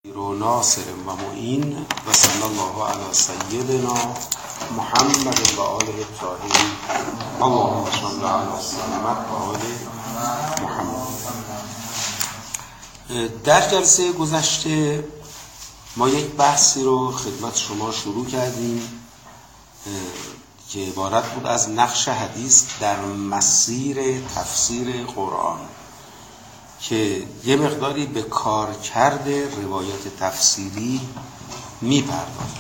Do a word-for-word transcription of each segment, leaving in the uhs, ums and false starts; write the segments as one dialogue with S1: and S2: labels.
S1: و ناصر و معین و صلی الله علی سیدنا محمد و آله الطاهرین. اللهم صل علی محمد و آل محمد. در جلسه گذشته ما یک بحثی رو خدمت شما شروع کردیم که عبارت بود از نقش حدیث در مسیر تفسیر قرآن، که یه مقداری به کار کرده روایات تفسیری میپردازه.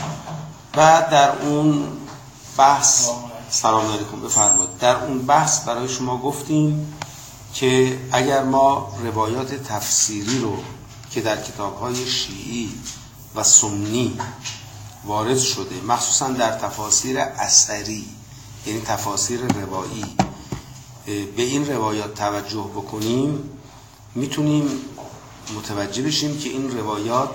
S1: و در اون بحث سلام علیکم بفرمایید در اون بحث برای شما گفتیم که اگر ما روایات تفسیری رو که در کتاب‌های شیعی و سنی وارد شده، مخصوصا در تفاسیر اثری یعنی تفاسیر روایی، به این روایات توجه بکنیم، میتونیم متوجه بشیم که این روایات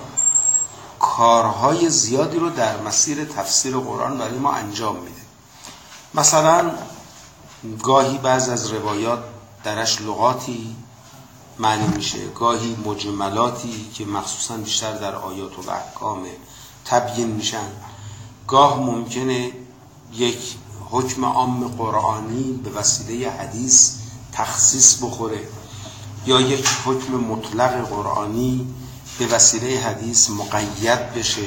S1: کارهای زیادی رو در مسیر تفسیر قرآن برای ما انجام میده. مثلا گاهی بعض از روایات درش لغاتی معنی میشه، گاهی مجملاتی که مخصوصا بیشتر در آیات و احکام تبیین میشن، گاه ممکنه یک حکم عام قرآنی به وسیله حدیث تخصیص بخوره، یا یک حکم مطلق قرآنی به وسیله حدیث مقید بشه،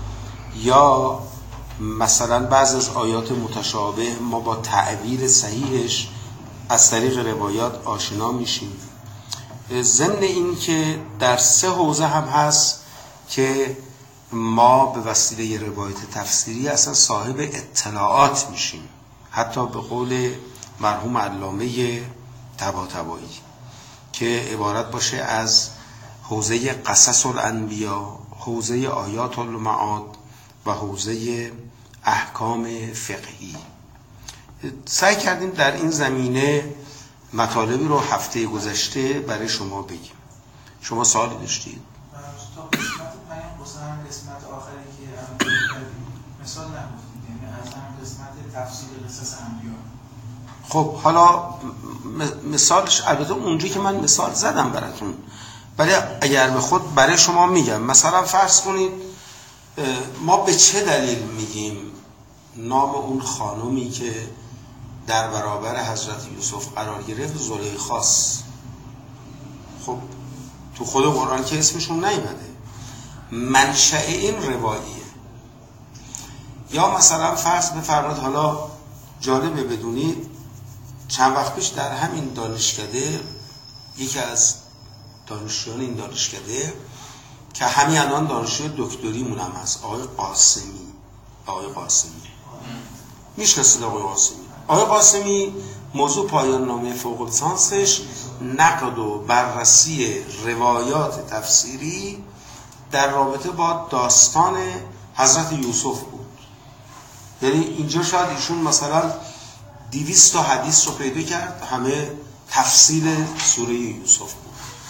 S1: یا مثلا بعض از آیات متشابه ما با تعبیر صحیحش از طریق روایات آشنا میشیم. ضمن این که در سه حوزه هم هست که ما به وسیله روایت تفسیری اصلا صاحب اطلاعات میشیم، حتی به قول مرحوم علامه طباطبایی که عبارت باشه از حوزه قصص الانبیا، حوزه آیات المعاد و حوزه احکام فقهی. سعی کردیم در این زمینه مطالبی رو هفته گذشته برای شما بگیم. شما سوالی داشتید؟
S2: تا قسمت پیام واسه هم قسمت آخری که مثال نگفتید، یعنی از هم قسمت تفسیر قصص انبیا.
S1: خب حالا مثالش البته اونجایی که من مثال زدم براتون، ولی اگر به خود برای شما میگم، مثلا فرض کنید ما به چه دلیل میگیم نام اون خانومی که در برابر حضرت یوسف قرار گرفت زلیخاست؟ خب تو خود قرآن که اسمشون نیامده، منشأ این رواییه. یا مثلا فرض بفرمایید، حالا جالبه بدونید چند وقت پیش در همین دانشکده یکی از دانشجویان این دانشکده که همین الان دانشجوی دکتریمون هم هست، آقای قاسمی آقای قاسمی میشناسید آقای قاسمی؟ آقای قاسمی موضوع پایان نامه فوق لیسانسش نقد و بررسی روایات تفسیری در رابطه با داستان حضرت یوسف بود. یعنی اینجا شاید ایشون مثلا دویست تا حدیث رو پیدا کرد، همه تفسیر سوره یوسف بود.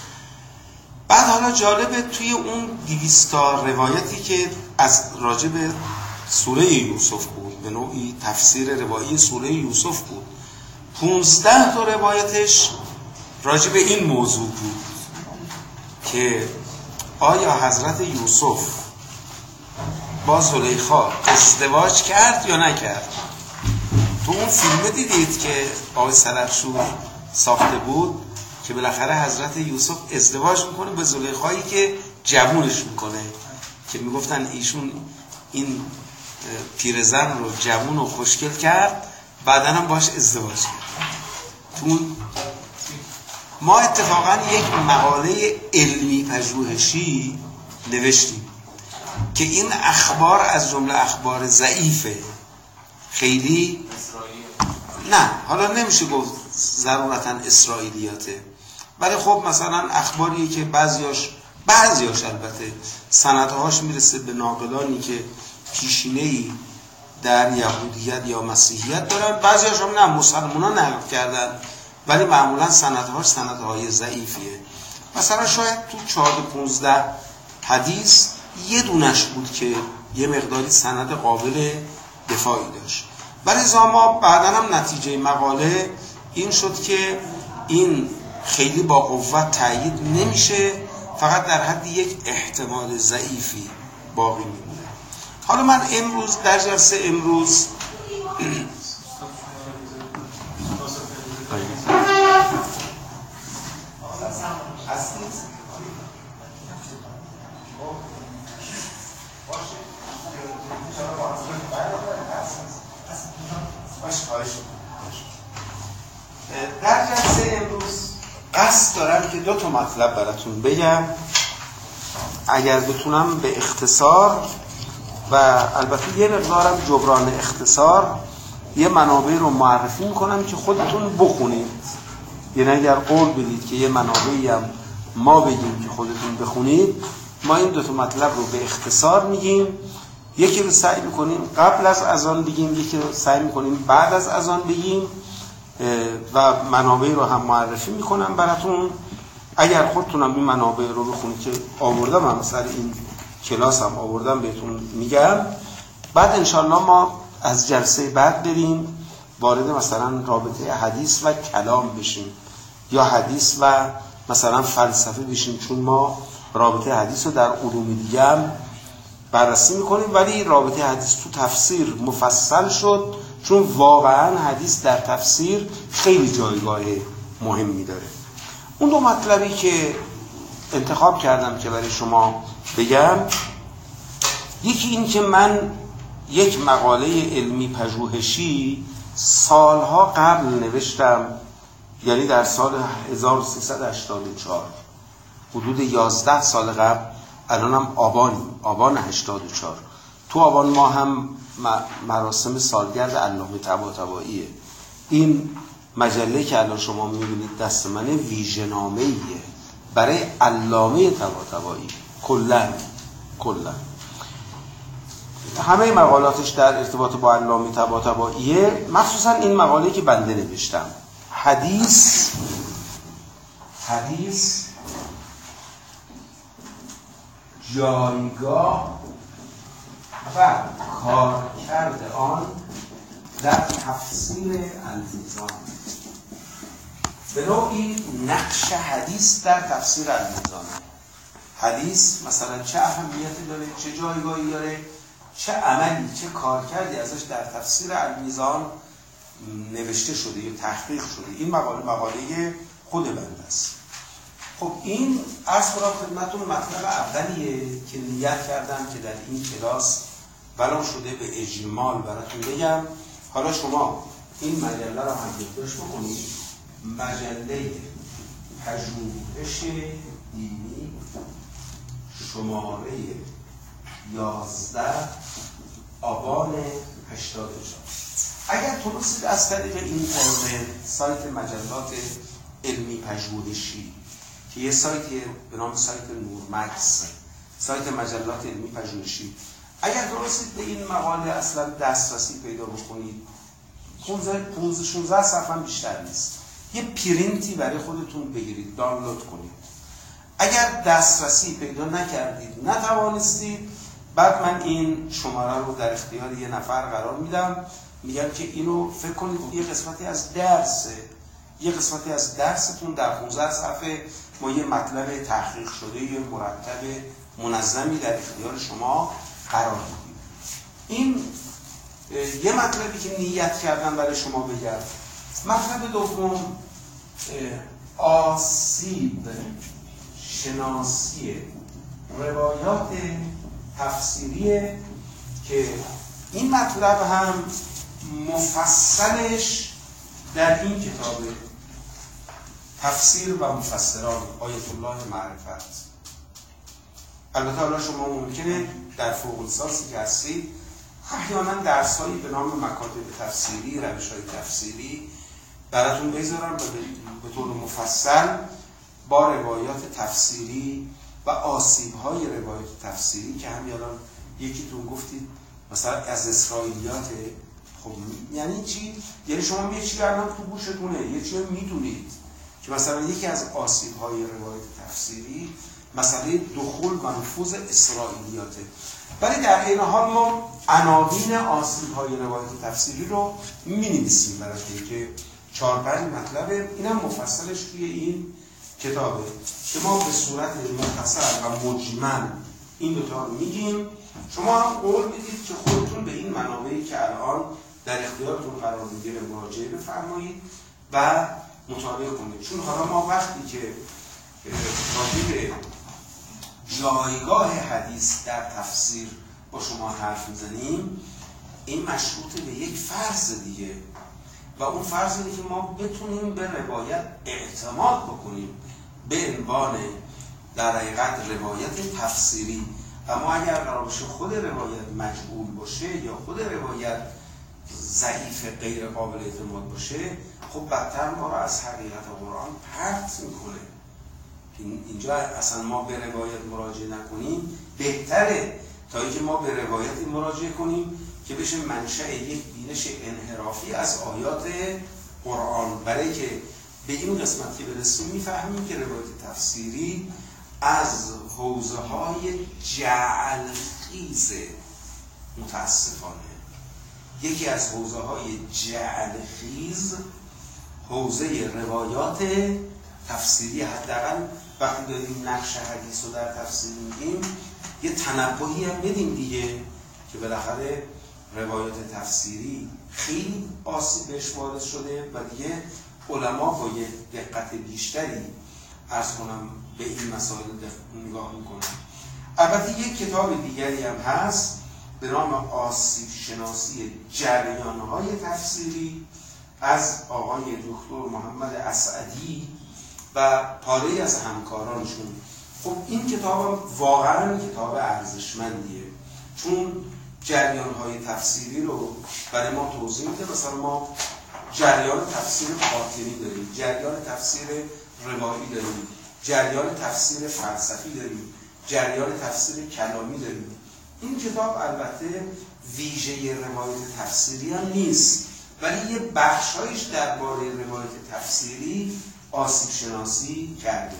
S1: بعد حالا جالبه توی اون دویست تا روایتی که از راجع به سوره یوسف بود، به نوعی تفسیر روایی سوره یوسف بود، پونزده تا روایتش راجع به این موضوع بود که آیا حضرت یوسف با زلیخا ازدواج کرد یا نکرد. تو اون فیلم دیدید که آقای سلفشور ساخته بود که بالاخره حضرت یوسف ازدواج میکنه به زلیخایی که جوونش میکنه، که میگفتن ایشون این پیرزن رو جوون و خوشگل کرد، بعدن هم باش ازدواج کرد. تو ما اتفاقا یک مقاله علمی پژوهشی نوشتیم که این اخبار از جمله اخبار ضعیفه، خیلی نه، حالا نمیشه گفت ضرورتا اسرائیلیاته، ولی خب مثلا اخباریه که بعضیاش بعضیاش البته سندهاش میرسه به ناقلانی که پیشینه‌ای در یهودیت یا مسیحیت دارن، بعضیاش هم نه، مسلمان‌ها نقل کردن، ولی معمولا سندهاش سندهای ضعیفیه. مثلا شاید تو چهارده پونزده حدیث یه دونش بود که یه مقداری سند قابل دفاعی داشت، ولی ما بعداً هم نتیجه مقاله این شد که این خیلی با قوت تأیید نمیشه فقط در حد یک احتمال ضعیفی باقی میمونه. حالا من امروز در جلسه امروز در جلسه امروز قصد دارم که دو تا مطلب براتون بگم، اگر بتونم به اختصار و البته یه مقدارم جبران اختصار یه منابع رو معرفی میکنم که خودتون بخونید. یعنی اگر قول بدید که یه منابعی هم ما بگیم که خودتون بخونید، ما این دو تا مطلب رو به اختصار میگیم. یکی رو سعی میکنیم قبل از اذان بگیم، یکی رو سعی میکنیم بعد از اذان بگیم و منابع رو هم معرفی میکنم براتون. اگر خودتونم این منابع رو بخونید که آوردم، هم سر این کلاس هم آوردم بهتون میگم. بعد انشالله ما از جلسه بعد بریم وارد مثلا رابطه حدیث و کلام بشیم یا حدیث و مثلا فلسفه بشیم، چون ما رابطه حدیث رو در علوم دیگه هم بررسی میکنیم، ولی رابطه حدیث تو تفسیر مفصل شد، چون واقعا حدیث در تفسیر خیلی جایگاه مهمی داره. اون دو مطلبی که انتخاب کردم که برای شما بگم، یکی این که من یک مقاله علمی پژوهشی سالها قبل نوشتم، یعنی در سال هزار و سیصد و هشتاد و چهار، حدود یازده سال قبل. الانم آبانیم، آبان هشتاد و چهار. تو آبان ما هم مراسم سالگرد علامه طباطباییه. این مجله که الان شما میبینید دست منه ویژه‌نامه‌ایه برای علامه طباطبایی. کلا کلا همه مقالاتش در ارتباط با علامه طباطباییه، مخصوصا این مقاله که بنده نوشتم، حدیث حدیث جایگاه و کارکرد آن در تفسیر المیزان. به نوعی نقش حدیث در تفسیر المیزان. حدیث مثلا چه اهمیتی داره، چه جایگاهی داره، چه عملی، چه کارکردی ازش در تفسیر المیزان نوشته شده یا تحقیق شده. این مقاله مقاله خود بنده است. خب این عرض کنم خدمتتون مطلب اولیه که نیت کردم که در این کلاس ولو شده به اجمال براتون بگم. حالا شما این مجله رو هم یادداشت بکنید، مجله پژوهش دینی شماره یازده آبان هشتاد و چهار. اگر تونستید از طریق اینترنت سایت مجلات علمی پژوهشی که یه سایتی به نام سایت نورمکس، سایت مجلات علمی پژوهشی، اگر تونستید به این مقاله اصلا دسترسی پیدا بکنید، پانزده شانزده صفحه هم بیشتر نیست، یه پرینتی برای خودتون بگیرید، دانلود کنید. اگر دسترسی پیدا نکردید، نتوانستید، بعد من این شماره رو در اختیار یه نفر قرار میدم، میگم که اینو فکر کنید یه قسمتی از درسه، یه قسمتی از درستون در پانزده صفحه ما یه مطلب تحقیق شده، یه مرتب منظمی در اختیار شما قرار میدیم. این یه مطلبی که نیت کردم برای شما بگم. مطلب دوم، آسیب شناسی روایات تفسیریه که این مطلب هم مفصلش در این کتاب تفسیر و مفسران آیت الله معرفت. البته حالا شما ممکنه در فوق لیسانسی که هستید احیانا درس‌هایی به نام مکاتب تفسیری، روش‌های تفسیری براتون بذارم و به طور مفصل با روایات تفسیری و آسیب‌های روایات تفسیری که هم الان یکیتون گفتید مثلا از اسرائیلیات. خب یعنی چی؟ یعنی شما یه چیزی الان تو گوشتونه، یه چیزی میدونید که مثلا یکی از آسیب‌های روایات تفسیری مسئله دخول و نفوذ اسرائیلیاته، ولی در این حال ما عناوین آسیب‌های روایات تفسیری رو می‌نویسیم برای که چهار پنج مطلبه. اینم مفصلش توی این کتابه که ما به صورت مختصر و مجمل این دوتا رو میگیم. شما هم قول میدید که خودتون به این منابعی که الان در اختیارتون قرار میگیره مراجعه بفرمایید و مطالعه کنید. چون حالا ما وقتی که راجع به جایگاه حدیث در تفسیر با شما حرف میزنیم، این مشروط به یک فرض دیگه و اون فرض اینه که ما بتونیم به روایت اعتماد بکنیم به عنوان در حقیقت روایت تفسیری. اما اگر قرار باشه خود روایت مجهول باشه یا خود روایت ضعیف غیر قابل اعتماد باشه، خب بدتر ما رو از حقیقت قرآن پرت میکنه. اینجا اصلا ما به روایت مراجعه نکنیم بهتره تا اینکه ما به روایتی مراجعه کنیم که بشه منشأ یک بینش انحرافی از آیات قرآن. برای که به این قسمت که برسیم میفهمیم که روایت تفسیری از حوزه های جعل خیز متاسفانه یکی از حوزه های جعل خیز حوزه روایات تفسیری. حداقل وقتی داریم نقش حدیث رو در تفسیر میگیم یه تنبهی هم بدیم دیگه که بالاخره روایات تفسیری خیلی آسیب بهش وارد شده و دیگه علما با یه دقت بیشتری عرض کنم به این مسائل نگاه میکنن. البته یک کتاب دیگری هم هست به نام آسیب شناسی جریان‌های تفسیری از آقای دکتر محمد اسعدی و پاره از همکارانشون. خب این کتاب هم واقعا کتاب ارزشمندیه چون جریان‌های تفسیری رو برای ما توضیح میده. مثلا ما جریان تفسیر باطنی داریم، جریان تفسیر روایی داریم، جریان تفسیر فلسفی داریم، جریان تفسیر کلامی داریم. این کتاب البته ویژه روایت تفسیری هم نیست، ولی یه بخشایش درباره روایت تفسیری آسیب شناسی کرده.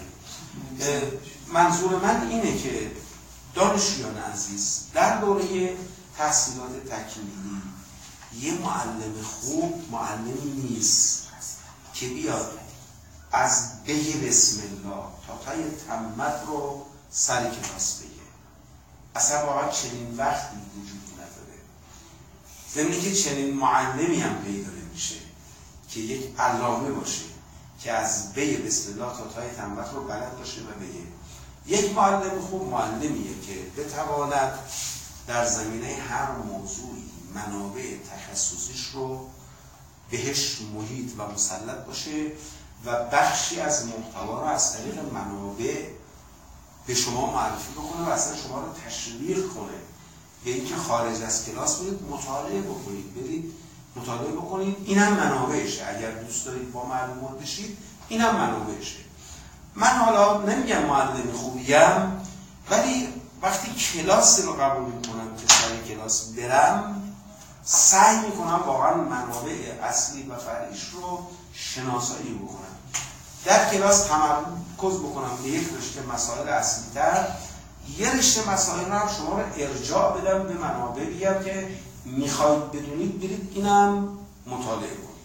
S1: منظور من اینه که دانشجویان عزیز در دوره تحصیلات تکمیلی یه معلم خوب معلمی نیست که بیاد از بگه بسم الله تا تای تمت رو سر کلاس بگه. اصلا واقعا چنین وقتی وجود نداره. ضمن که چنین معلمی هم پیدا نمیشه که یک علامه باشه که از بگه بسم الله تا تای تمت رو بلد باشه و بگه. یک معلم خوب معلمیه که بتواند در زمینه هر موضوعی منابع تخصصیش رو بهش محیط و مسلط باشه و بخشی از محتوا رو از طریق منابع به شما معرفی بکنه و اصلا شما رو تشویق کنه به اینکه خارج از کلاس برید مطالعه بکنید، برید مطالعه بکنید. این هم منابعشه. اگر دوست دارید با معلومات بشید این هم منابعشه. من حالا نمیگم معلم خوبیم، ولی وقتی کلاس رو قبول میکنم که سر کلاس برم سعی میکنم واقعا منابع اصلی و فرعیش رو شناسایی بکنم. در کلاس تمرکز بکنم به یک رشته مسائل اصلی تر، یه رشته مسائل رو هم شما رو ارجاع بدم به منابع، بگم که میخواید بدونید برید اینم مطالعه کنید.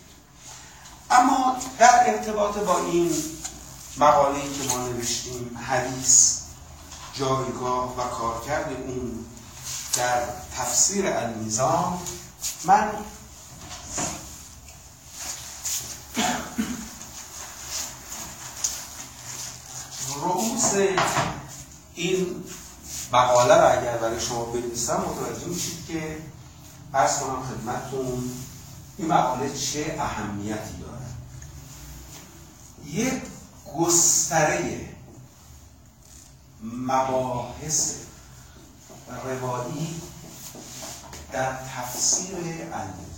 S1: اما در ارتباط با این مقاله‌ای که ما نوشتیم حدیث، جایگاه و کارکرد اون در تفسیر المیزان، من رؤوس این مقاله رو اگر برای شما بنویسم متوجه میشید که عرض کنم خدمتتون این مقاله چه اهمیتی داره. یک گستره مباحث روایی در تفسیر المیزان.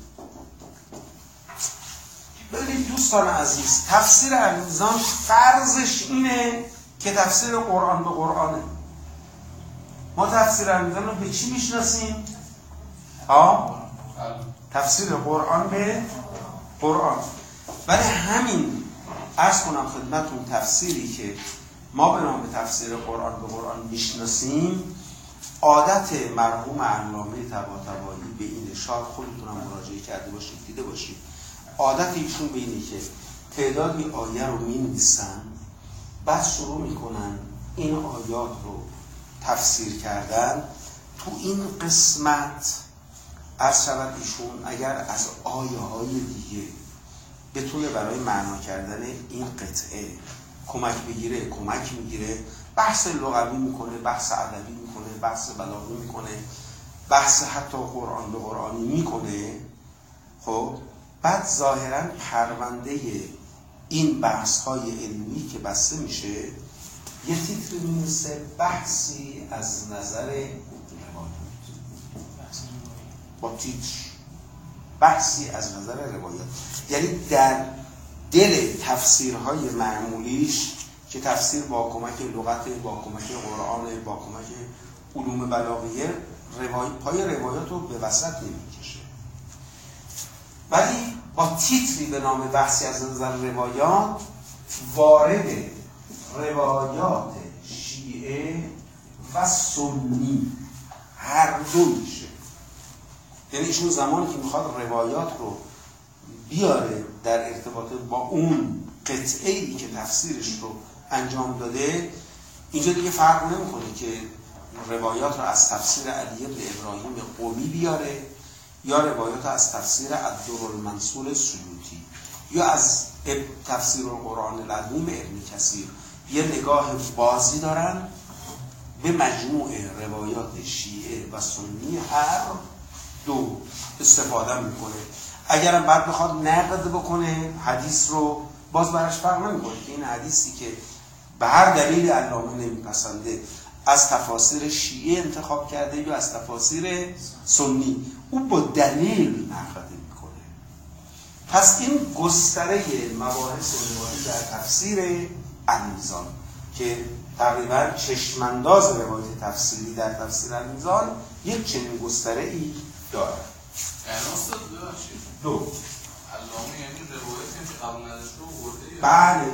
S1: ببینید دوستان عزیز، تفسیر المیزان فرضش اینه که تفسیر قرآن به قرآنه. ما تفسیر المیزان رو به چی میشناسیم؟ ها؟ تفسیر قرآن به قرآن. ولی همین عرض کنم خدمتون تفسیری که ما به نام تفسیر قرآن به قرآن میشناسیم، عادت مرحوم علامه طباطبایی به اینه، شاید خودتون هم مراجعه کرده باشید دیده باشید، عادت ایشون به اینه که تعدادی آیه رو می‌نویسن بعد شروع میکنن این آیات رو تفسیر کردن. تو این قسمت عرض شود ایشون اگر از آیه های دیگه بتونه برای معنا کردن این قطعه کمک بگیره کمک میگیره، بحث لغوی میکنه، بحث ادبی میکنه، بحث بلاغی میکنه، بحث حتی قرآن به قرآنی میکنه. خب بعد ظاهرا پرونده این بحث های علمی که بسته میشه یه تیتری می‌نویسه بحثی از نظر روایات، با تیتر بحثی از نظر روایات. یعنی در دل تفسیرهای معمولیش که تفسیر با کمک لغت، با کمک قرآن، با کمک علوم بلاغیه، روای... پای روایات رو به وسط نمیکشه، ولی با تیتری به نام بحثی از نظر روایات وارد روایات شیعه و سنی هر دو میشه. یعنی ایشون زمانی که میخواد روایات رو بیاره در ارتباط با اون قطعه‌ای که تفسیرش رو انجام داده، اینجا دیگه فرق نمیکنه که روایات رو از تفسیر علی بن ابراهیم قمی بیاره یا روایات رو از تفسیر الدرالمنصور سیوطی یا از تفسیر القرآن العظیم ابن کثیر. یه نگاه بازی دارن به مجموع روایات شیعه و سنی هر دو استفاده میکنه. اگرم بعد بخواد نقد بکنه حدیث رو، باز براش فرق نمیکنه که این حدیثی که به هر دلیل علامه نمیپسنده از تفاسیر شیعه انتخاب کرده یا از تفاسیر سنی، او با دلیل نقد میکنه. پس این گستره مباحث روایی در تفسیر المیزان که تقریبا چشمانداز روایت تفسیری در تفسیر المیزان یک چنین گستره ای داره. دو
S3: علامه یعنی روایتی که قبل نداشته آورده؟
S1: بله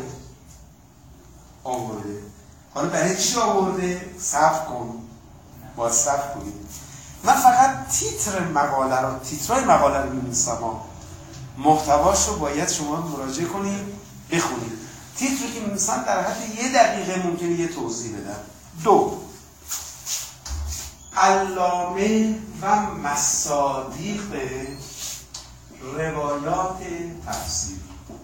S1: آورده. حالا برای چی آورده؟ صبر کن، باید صبر کنید. من فقط تیتر مقاله رو تیترهای مقاله رو می‌نویسم، محتواش رو باید شما مراجعه کنید بخونید. تیتری که می‌نویسم در حد یه دقیقه ممکنه یه توضیح بدم. دو علامه و مصادیق روایات تفسیر.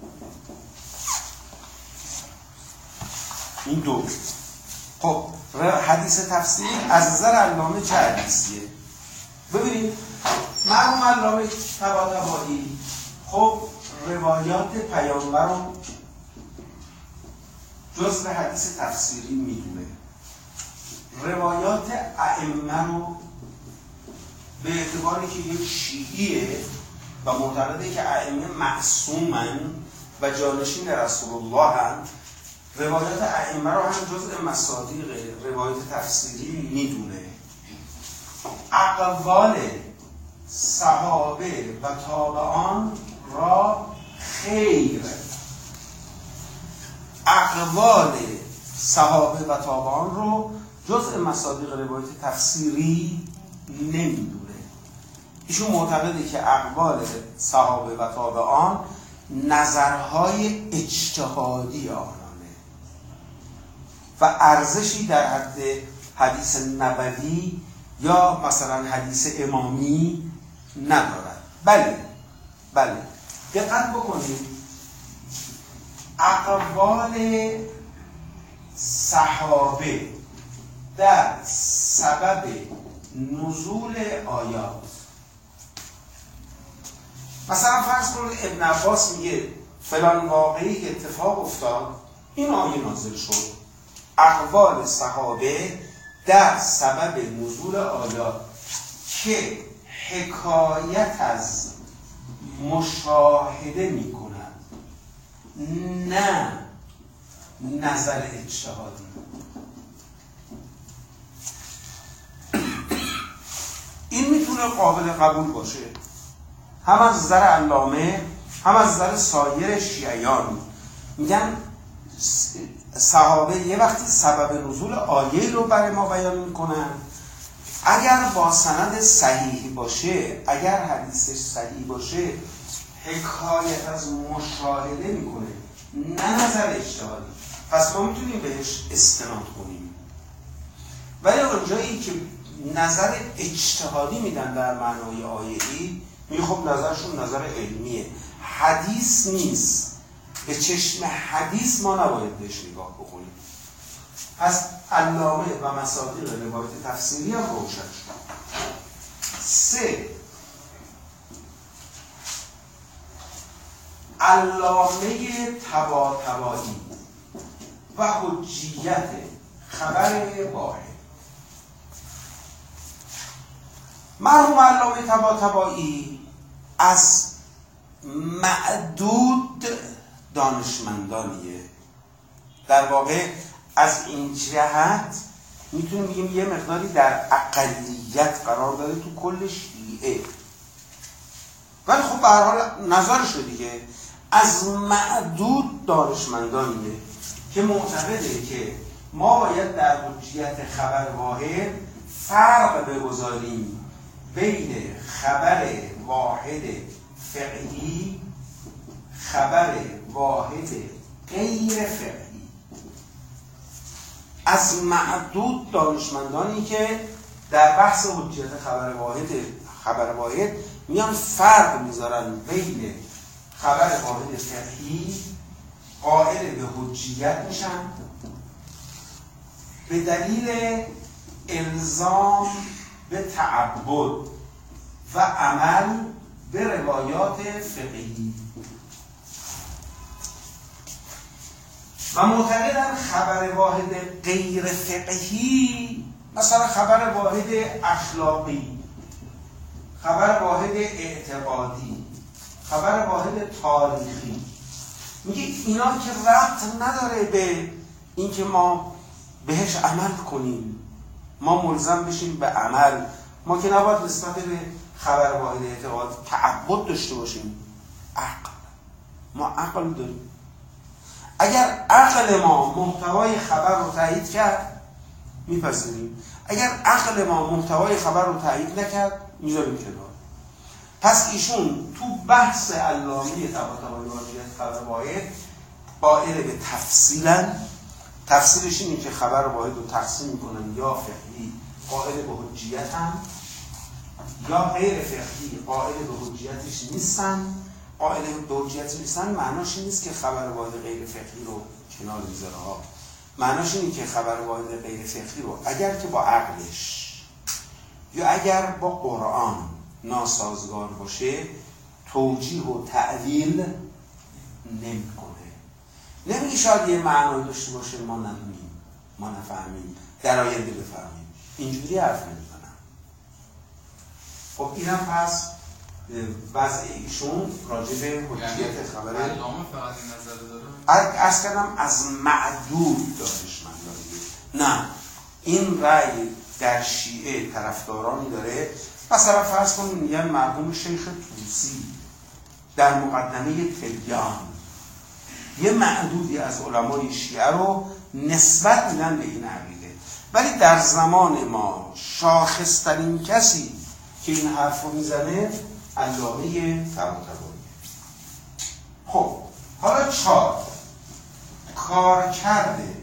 S1: این دو. خب حدیث تفسیر از نظر علامه چه حدیثیه؟ ببینید مرحوم علامه طباطبایی خب روایات پیامبر رو جزء حدیث تفسیری میدونه، روایات ائمه رو به اعتباری که یک شیعیه و معتقده که ائمه معصومن و جانشین رسول الله هستند، روایات ائمه رو هم جزء مصادیق روایت تفسیری میدونه. اقوال صحابه و تابعان را خیر، اقوال صحابه و تابعان رو جزء مصادیق روایت تفسیری نمیدونه. ایشون معتقده که اقوال صحابه و تابعان نظرهای اجتهادی آنانه و ارزشی در حد حدیث نبوی یا مثلا حدیث امامی ندارد. بله بله دقت بکنید، اقوال صحابه در سبب نزول آیات، مثلا فرض کنید ابن عباس میگه فلان واقعی اتفاق افتاد، این آیه نازل شد. اقوال صحابه در سبب نزول آیات که حکایت از مشاهده میکنند، نه نظر اجتهادی. این میتونه قابل قبول باشه هم از نظر علامه هم از نظر سایر شیعیان. میگن صحابه یه وقتی سبب نزول آیه رو برای ما بیان میکنن، اگر با سند صحیح باشه، اگر حدیثش صحیح باشه، حکایت از مشاهده میکنه، نه نظر اجتهادی. پس ما میتونیم بهش استناد کنیم. ولی اونجایی که نظر اجتهادی میدن در معنای آیه‌ای، می خب نظرشون نظر علمیه، حدیث نیست، به چشم حدیث ما نباید بهش نگاه بکنیم. پس علامه و مصادیق روایت تفسیری هم روشن شد. سه، علامه طباطبایی و حجیت خبر واحد. مرحوم علامه طباطبایی از معدود دانشمندانیه. در واقع از این جهت میتونیم بگیم یه مقداری در اقلیت قرار داره تو کل شیعه، ولی خب به هر حال نظرشه دیگه. از معدود دانشمندانیه که معتقده که ما باید در حجیت خبر واحد فرق بگذاریم بین خبر واحد فقهی، خبر واحد غیر فقهی. از معدود دانشمندانی که در بحث حجیت خبر واحد خبر واحد میان فرق میذارن بین خبر واحد فقهی، قائل به حجیت میشن به دلیل الزام به تعبد و عمل به روایات فقهی، و معتقدن خبر واحد غیر فقهی، مثلا خبر واحد اخلاقی، خبر واحد اعتقادی، خبر واحد تاریخی، میگه اینا که ربط نداره به اینکه ما بهش عمل کنیم، ما ملزم بشیم به عمل. ما که نباید نسبت به خبر واحد اعتقاد تعبد داشته باشیم. عقل، ما عقل داریم. اگر عقل ما محتوای خبر رو تایید کرد میپذیریم، اگر عقل ما محتوای خبر رو تایید نکرد میذاریم کنار. پس ایشون تو بحث علامه طباطبایی و حجیت خبر واحد قائل به تفصیلا، تفصیلش اینه که خبر واحد رو تقسیم میکنن یا فقهی قائل به حجیت هم، یا غیر فقهی قائل به حجیتش نیستن. قائل به حجیت نیستن معناش این نیست که خبر واحد غیر فقهی رو کنار میذاره ها. معناش اینه که خبر واحد غیر فقهی رو اگر که با عقلش یا اگر با قرآن ناسازگار باشه توجیه و تعویل نمیکنه. نمیگه شاید یه معنی داشته باشه ما نمیدونیم، ما نفهمیم، در آینده بفهمیم. اینجوری حرف نمیزنم. خب اینم پس وضع ایشون راجع به حجیت خبره.
S3: علامه فقط این نظر داره؟
S1: عرض کردم از معدود دانشمندانیه. نه، این رأی در شیعه طرفدارانی داره. مثلا فرض کنیم میگن مرحوم شیخ طوسی در مقدمه تبیان یه معدودی از علمای شیعه رو نسبت میدن به این عقیده، ولی در زمان ما شاخصترین کسی که این حرف رو میزنه علامه طباطبایی. خب حالا چهار، کار کرده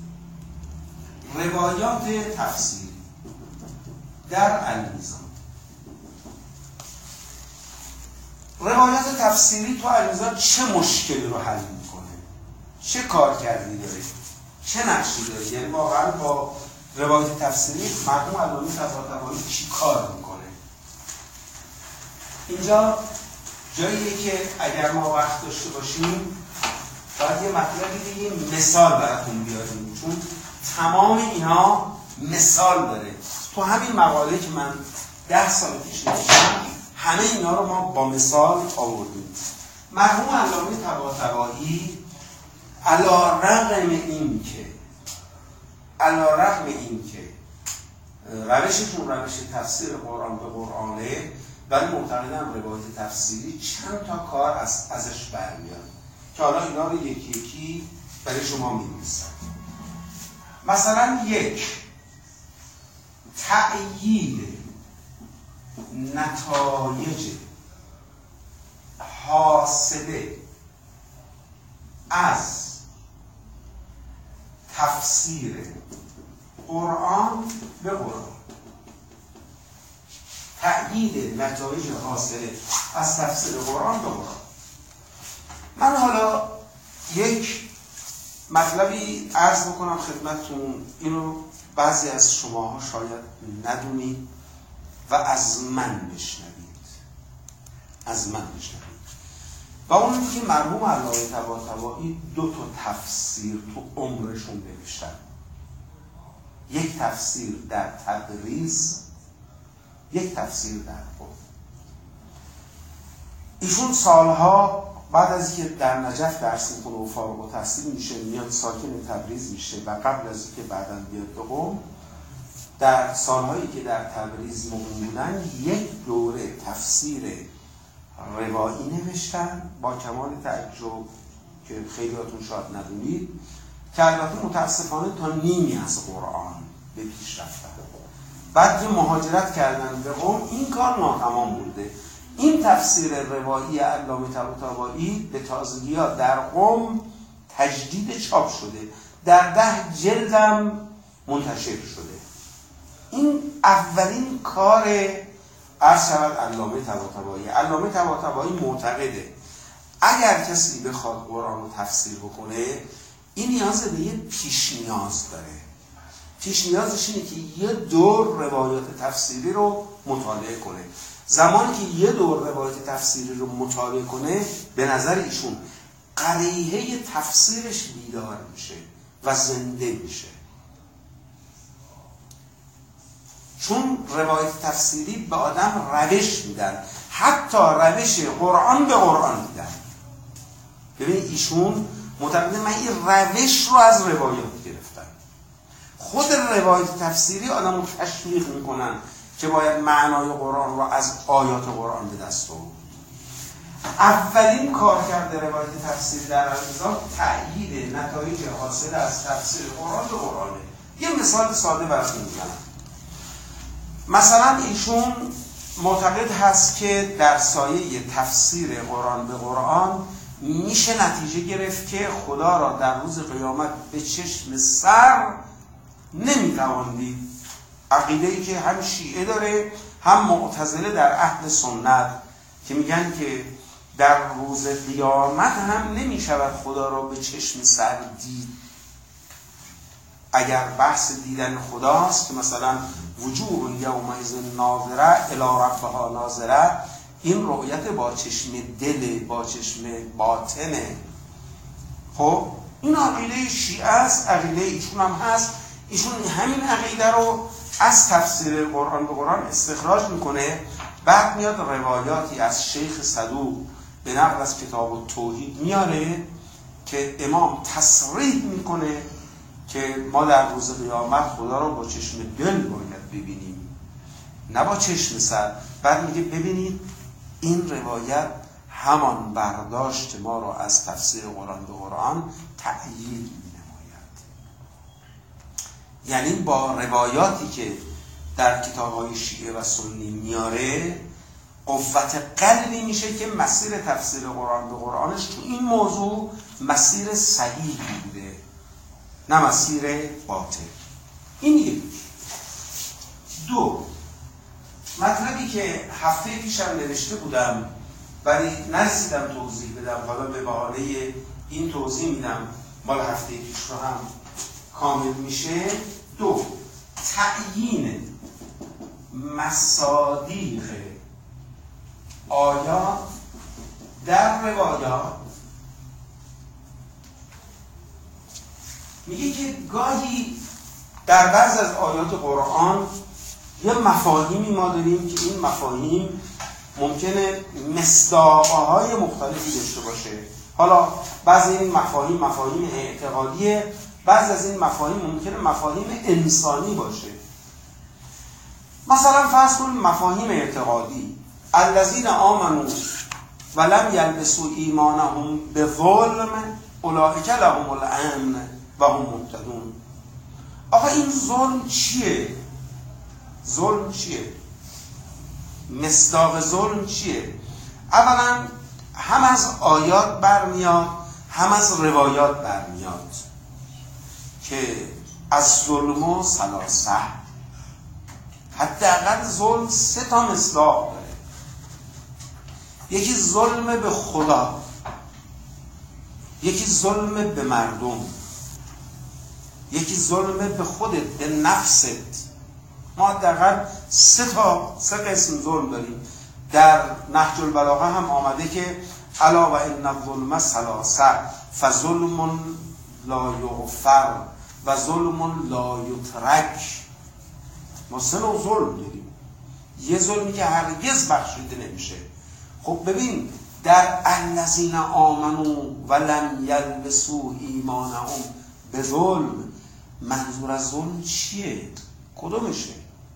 S1: روایات تفسیری در المیزان. روایات تفسیری تو المیزان چه مشکلی رو حل میکنه؟ چه کار کردی داره؟ چه نقشی داره؟ یعنی واقعا با روایات تفسیری مرحوم علامه طباطبایی چی کار میکنه؟ اینجا جاییه که اگر ما وقت داشته باشیم باید یه مطلبی دیگه مثال براتون بیاریم، چون تمام اینا مثال داره. تو همین مقاله که من ده سال پیش نوشتم همه اینا رو ما با مثال آوردیم. مرحوم علامه طباطبایی علی رغم این که علی رغم این که روششون روش تفسیر قرآن به قرآنه، ولی معتقدم روایت تفسیری چند تا کار از ازش برمیاد که حالا اینا رو یکی یکی برای شما می‌نویسم. مثلا یک، تأیید نتایج حاصله از تفسیر قرآن به قرآن، تأیید نتایج حاصله از تفسیر قرآن به قرآن. من حالا یک مطلبی عرض بکنم خدمتتون، اینو بعضی از شماها شاید ندونید و از من بشنوید، از من بشنوید. و اون که مرحوم علامه طباطبایی دو تا تفسیر تو عمرشون نوشتن، یک تفسیر در تبریز، یک تفسیر در قم. ایشون سالها بعد از اینکه در نجف درس میکنه و فارغ التحصیل میشه میاد ساکن تبریز میشه و قبل از اینکه بعداً بیاد به قم، در سالهایی که در تبریز مقیم بودن یک دوره تفسیر روایی نوشتن با کمال تعجب که خیلیاتون شاید ندونید، که البته متاسفانه تا نیمی از قرآن به پیش رفتن. بعد که مهاجرت کردن به قم این کار ناتمام بوده. این تفسیر روایی علامه طباطبایی به تازگی‌ها در قم تجدید چاپ شده، در ده جلدم منتشر شده. این اولین کار عرض شود علامه طباطبایی. علامه طباطبایی معتقده اگر کسی بخواد قرآن رو تفسیر بکنه، این نیاز به یه پیش نیاز داره. پیش نیازش اینه که یه دور روایات تفسیری رو مطالعه کنه. زمانی که یه دور روایات تفسیری رو مطالعه کنه، به نظر ایشون قریحه تفسیرش بیدار میشه و زنده میشه. چون روایت تفسیری به آدم روش میدن، حتی روش قرآن به قرآن میدن. ببینید ایشون معتقده من این روش رو از روایات گرفتم. خود روایت تفسیری آدم رو تشویق میکنن که باید معنای قرآن رو از آیات قرآن به دست آورد. اولین کار کرده روایت تفسیری در النظام تأیید نتایج حاصل از تفسیر قرآن به قرآنه. یه مثال ساده براتون میزنم. مثلا ایشون معتقد هست که در سایه تفسیر قرآن به قرآن میشه نتیجه گرفت که خدا را در روز قیامت به چشم سر نمیتوان دید. عقیده‌ای که هم شیعه داره هم معتزله در اهل سنت که میگن که در روز قیامت هم نمیشود خدا را به چشم سر دید. اگر بحث دیدن خداست که مثلا وجوه یومئذ ناظره الی ربها ناظره، این رؤیت با چشم دل، با چشم باطنه. خب این عقیده شیعه است، عقیده ایشون هم هست. ایشون همین عقیده رو از تفسیر قرآن به قرآن استخراج میکنه، بعد میاد روایاتی از شیخ صدوق به نقل از کتاب التوحید میاره که امام تصریح میکنه که ما در روز قیامت خدا رو با چشم دل باید ببینیم، نه با چشم سر. بعد میگه ببینید این روایت همان برداشت ما رو از تفسیر قرآن به قرآن تأیید می‌نماید. یعنی با روایاتی که در کتاب‌های شیعه و سنی میاره قوت قلبی میشه که مسیر تفسیر قرآن به قرآنش تو این موضوع مسیر صحیحی بوده، نه مسیر باطل. این یک. دو، مطلبی که هفته پیشم نوشته بودم ولی نرسیدم توضیح بدم، حالا به بهانه این توضیح میدم، مال هفته پیش رو هم کامل میشه. دو، تعیین مصادیق آیات در روایات. میگه که گاهی در بعض از آیات قرآن یه مفاهیمی ما داریم که این مفاهیم ممکنه مصداق‌های مختلفی داشته باشه. حالا بعضی این مفاهیم مفاهیم اعتقادیه، بعضی از این مفاهیم ممکنه مفاهیم انسانی باشه. مثلا فرض کنیم مفاهیم اعتقادی، الذین آمنوا ولم یلبسوا ایمانهم بظلم اولئک لهم الامن و هم مهتدون. آقا این ظلم چیه؟ ظلم چیه؟ مصداق ظلم چیه؟ اولا هم از آیات برمیاد هم از روایات برمیاد که از ظلم و سلاسه، حداقل ظلم سه تا مصداق داره. یکی ظلم به خدا، یکی ظلم به مردم، یکی ظلم به خودت، به نفست. ما حداقل سه تا سه قسم ظلم داریم. در نهج البلاغه هم آمده که الا و ان الظلم ثلاثه فظلم لا یغفر و ظلم لا یترک. ما سه نوع ظلم داریم. یه ظلمی که هرگز بخشیده نمیشه. خب ببین در الذین آمنوا و لم یلبسوا ایمانهم به ظلم، منظور از ظلم چیه؟ کدومشه؟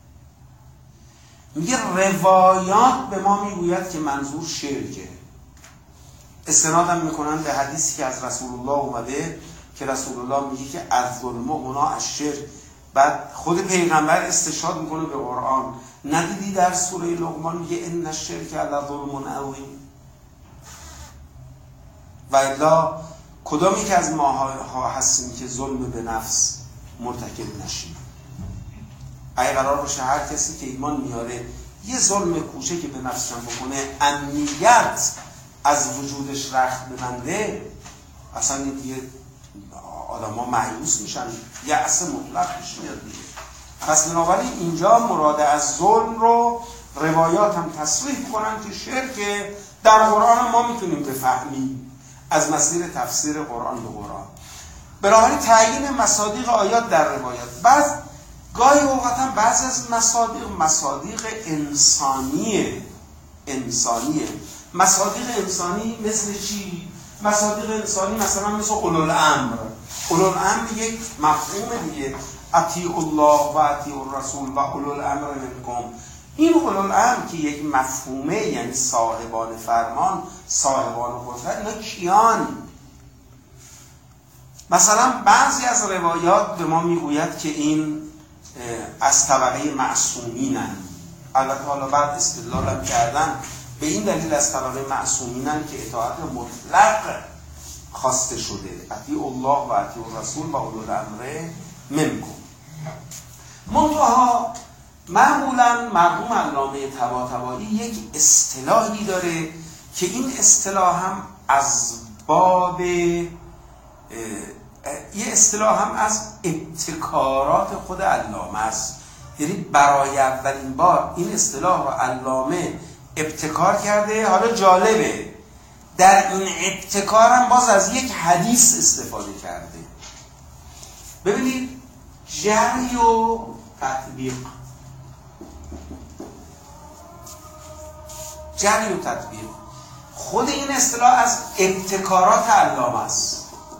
S1: میگه روایات به ما میگوید که منظور شرکه. استنادم میکنن به حدیثی که از رسول الله اومده که رسول الله میگه که از ظلم و اونا از شرک. بعد خود پیغمبر استشهاد میکنه به قرآن. ندیدی در سوره لقمان میگه ان الشرک لظلم عظیم؟ و الا کدامی که از ماها هستیم که ظلم به نفس مرتکب نشیم؟ اگه قرار باشه هر کسی که ایمان میاره یه ظلم کوچکی به نفسش بکنه، امنیت از وجودش رخت ببنده، اصلا دیگه آدم ها مایوس میشن، یأس مطلق پیش میاد دیگه. پس بنابراین اینجا مراد از ظلم رو روایات هم تصریح کنن که شرکه. در قرآن ما میتونیم بفهمیم از مسیر تفسیر قرآن به قرآن. بنابراین تعیین مصادیق آیات در روایات. بعد گاهی اوقات هم بعضی از مصادیق مصادیق انسانیه. انسانیه مصادیق انسانی مثل چی؟ مصادیق انسانی مثلا مثل اولو الامر. اولو الامر یک مفهوم دیگه، اطیعوا الله و اطیعوا الرسول و اولو الامر منکم. این اولو الامر که یک مفهومه، یعنی صاحبان فرمان، صاحبان قدرت، اینا کیان؟ مثلا بعضی از روایات به ما میگوید که این از طبقه معصومینن. البته حالا بعد استدلال هم کردن به این دلیل از طبقه معصومینن که اطاعت مطلق خواسته شده، اطیعوا الله و اطیعوا الرسول و اولو الامر منکم. منتها معمولا مرحوم علامه طباطبایی یک اصطلاحی داره که این اصطلاح هم از باب یه اصطلاح هم از ابتکارات خود علامه است. یعنی برای اولین بار این اصطلاح رو علامه ابتکار کرده. حالا جالبه در این ابتکار هم باز از یک حدیث استفاده کرده. ببینید جری و تطبیق، جری و تطبیق، خود این اصطلاح از ابتکارات علامه است.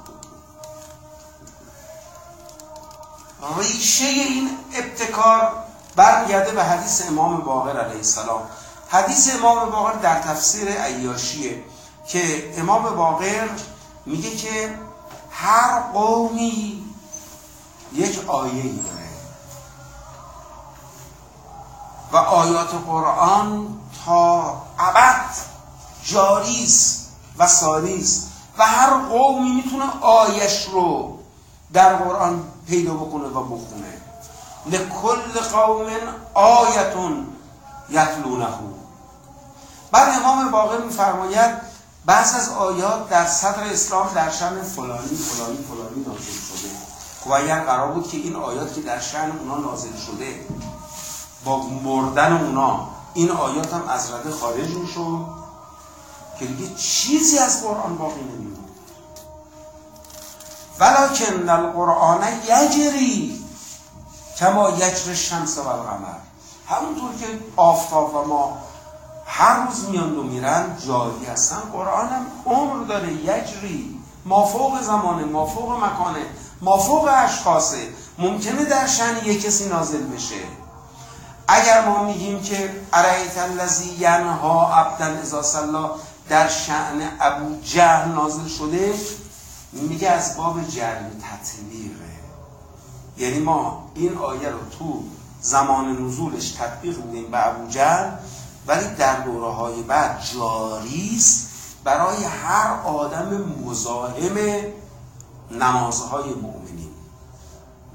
S1: ریشه این ابتکار برمیگرده به حدیث امام باقر علیه السلام. حدیث امام باقر در تفسیر عیاشیه که امام باقر میگه که هر قومی یک آیه‌ای داره و آیات قرآن تا ابد جاری است و ساری است و هر قومی میتونه آیش رو در قرآن پیدا بکنه و بخونه. لکل قوم آیتون یتلونه. بعد امام باقر میفرماید بعض از آیات در صدر اسلام در شأن فلانی فلانی فلانی نازل شده. خب اگر قرار بود که این آیات که در شأن اونا نازل شده با مردن اونا این آیات هم از رده خارج میشد که دیگه چیزی از قرآن باقی نمیموند. ولکن القرآن یجری کما یجری الشمس و القمر. همونطور که آفتاب و ما هر روز میان و میرن جاری هستن، قرآن هم عمر داره. یجری مافوق زمانه، مافوق مکانه، مافوق اشخاصه. ممکنه در شأن یک کسی نازل بشه. اگر ما میگیم که ارایت الذی ینها عبدا اذا صلی در شأن ابو جهل نازل شده، میگه از باب جری تطبیقه. یعنی ما این آیه رو تو زمان نزولش تطبیق میدیم به ابو جهل، ولی در دوره‌های بعد جاری است برای هر آدم مزاحم نمازهای مؤمنین.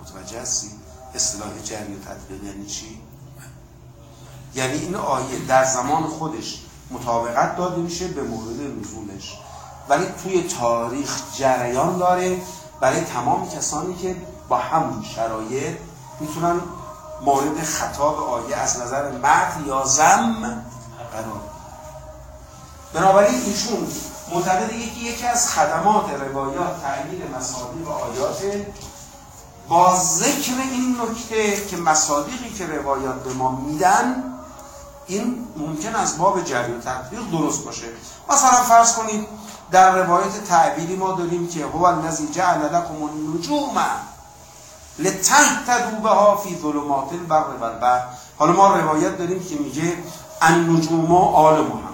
S1: متوجه هستی اصطلاح جری و تطبیق یعنی چی؟ یعنی این آیه در زمان خودش مطابقت داده میشه به مورد نزولش، ولی توی تاریخ جریان داره برای تمام کسانی که با همون شرایط میتونن مورد خطاب آیه از نظر متن یا ضم قرار. بنابراین ایشون معتقده یکی یکی از خدمات روایات تعیین مصادیق آیات با ذکر این نکته که مصادیقی که روایات به ما میدن این ممکن از باب جری و تطبیق درست باشه. مثلا فرض کنید در روایت تعبیری ما داریم که هو الذی جعل لكم النجوم لتهتدوا بها فی ظلمات البر والبحر. حالا ما روایت داریم که میگه النجوم آل محمد.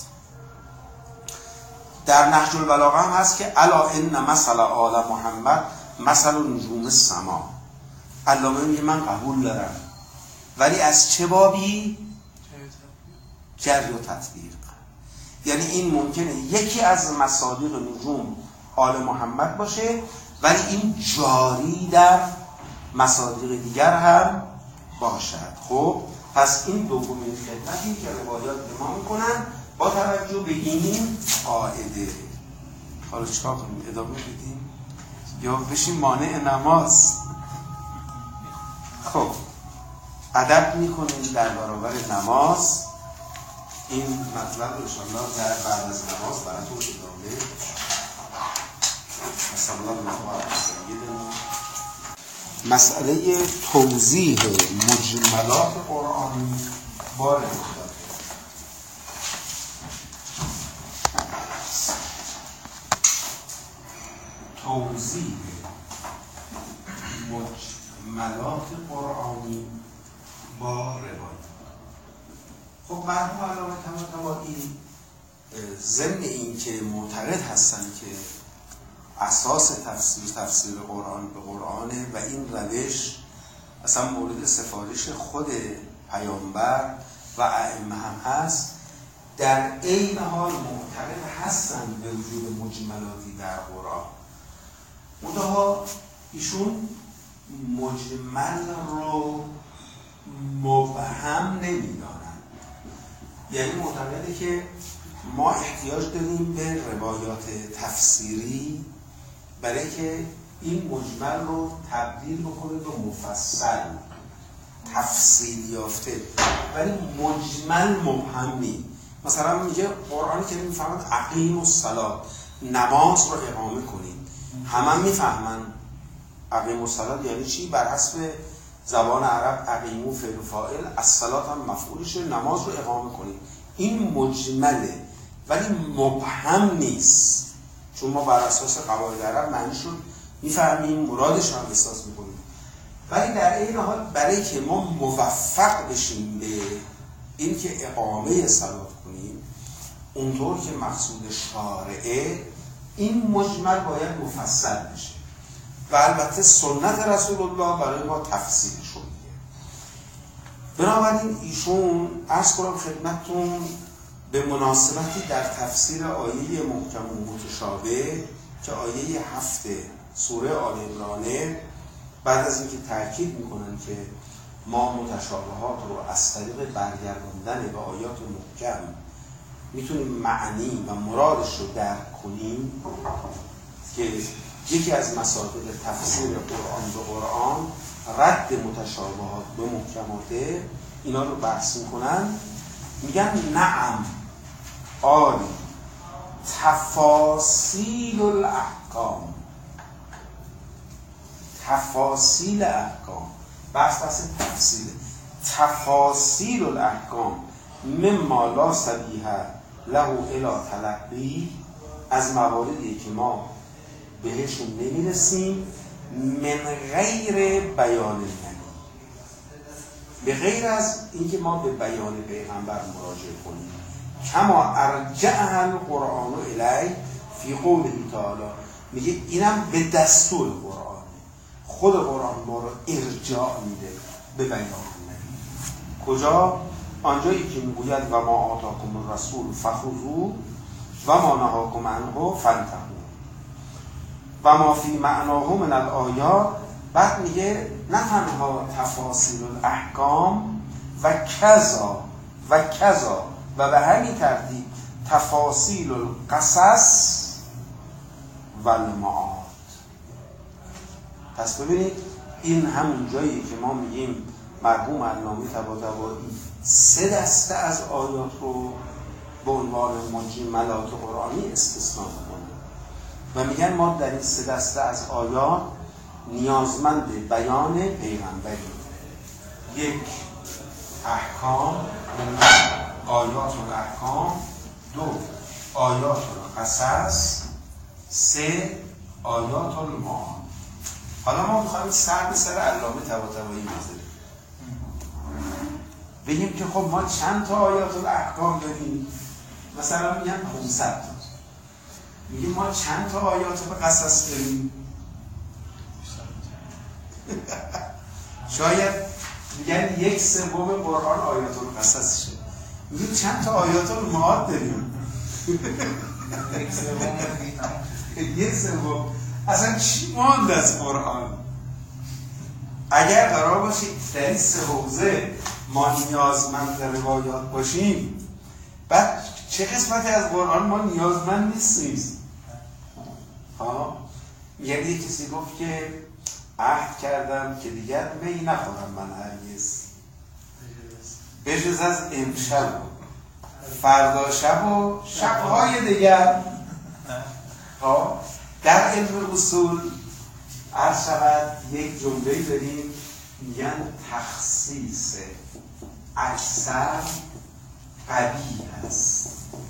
S1: در نهج البلاغه هم هست که الا ان مثل آل محمد مثل نجوم السما. علامه میگه من قبول دارم، ولی از چه بابی؟ جری و تطبیق. یعنی این ممکنه یکی از مصادیق نجوم آل محمد باشه، ولی این جاری در مصادیق دیگر هم باشد. خب پس این دومین خدمتی که روایات به ما میکنن با توجه به این قاعده. حالا چیکار کنیم؟ ادامه بدیم یا بشیم مانع نماز؟ خب ادب میکنیم در برابر نماز. این مطلب رو انشاءالله در بعد از نماز براتون ادامه. صلی الله علیه و سلم. مسئله توضیح مجملات قرآنی با روایات. توضیح مجملات قرآنی با روایات. خب مرحوم علامه طباطبایی ضمن این که معتقد هستن که اساس تفسیر تفسیر قرآن به قرآنه و این روش اصلا مورد سفارش خود پیامبر و ائمه هم هست، در عین حال معتقد هستن به وجود مجملاتی در قرآن. منتها ایشون مجمل رو مبهم نمیدانن. یعنی معتقده که ما احتیاج داریم به روایات تفسیری برای که این مجمل رو تبدیل بکنه به مفصل تفصیل یافته، ولی مجمل مبهم نیست. مثلا میگه قرآن که میفهمد اقیم الصلاة، نماز رو اقامه کنید. همه میفهمن اقیم الصلاة یعنی چی؟ بر حسب زبان عرب اقیمو فعل و فاعل، الصلاة هم مفعولشه، نماز رو اقامه کنید. این مجمله ولی مبهم نیست، چون ما بر اساس قواعد عرب معنیش رو میفهمیم، مرادش هم احساس میکنیم. ولی در این حال برای که ما موفق بشیم به این که اقامه صلات کنیم اونطور که مقصود شارعه، این مجمل باید مفصل بشه و البته سنت رسول الله برای ما تفسیر شده. بنابراین ایشون عرض کنم خدمتتون به مناسبتی در تفسیر آیه محکم و متشابه که آیه هفت سوره آل عمرانه، بعد از اینکه تاکید میکنن که ما متشابهات رو از طریق برگردوندن به آیات محکم میتونیم معنی و مرادش رو درک کنیم، که یکی از مصادیق تفسیر قرآن به قرآن رد متشابهات به محکماته، اینا رو بحث میکنن. میگن نعم آری تفاصیل الاحکام، تفاصیل احکام، بحث بحث تفصیل تفاصیل الاحکام مما لا سبیه له الی تلقی، از مواردی که ما بهشون نمیرسیم، من غیر بیان نبی، به غیر از اینکه ما به بیان پیغمبر مراجعه کنیم. کما ارجعها القرآن الی فی قوله تعالی، میگه اینم به دستور قرآن، خود قرآن ما رو ارجاع میده به بیان نبی. کجا؟ آنجایی که میگوید و ما آتاکم الرسول فخذوه و ما نهاکم عنه فانتهوا و ما فی معناه من الآیات بعد میگه نه تنها تفاصیل الاحکام و کذا و کذا و به همین ترتیب تفاصیل القصص و المعاد. پس ببینید این همون جایی که ما میگیم مرحوم علامه طباطبایی سه دسته از آیات رو به عنوان مجملات قرآنی استثناء میکنن و میگن ما در این سه دسته از آیات نیازمند بیان پیغمبری. یک، احکام، آیات الاحکام. دو، آیات القصص. سه، آیات المعاد. حالا ما میخوایم سر به سر علامه طباطبایی بذاریم، بگیم که خب ما چند تا آیات الاحکام داریم، مثلا میگن پانصد تا. میگیم ما چند تا آیات القصص داریم، شاید میگن یک سوم قرآن آیات القصص شه. میگیم چند تا آیات المعاد داریم،
S2: یک سوم
S1: یک سوم. اصلا چی ماند از قرآن؟ اگر قرار باشه در این سه حوزه ما نیازمند روایات باشیم، بعد چه قسمتی از قرآن ما نیازمند نیستیم؟ ها؟ یعنی کسی گفت که عهد کردم که دیگر می نخورم من هرگز بجز از امشب فردا شب و شبهای دیگر. ها؟ در علم اصول عرض شود یک جمله داریم میگن تخصیص اکثر قبیح است.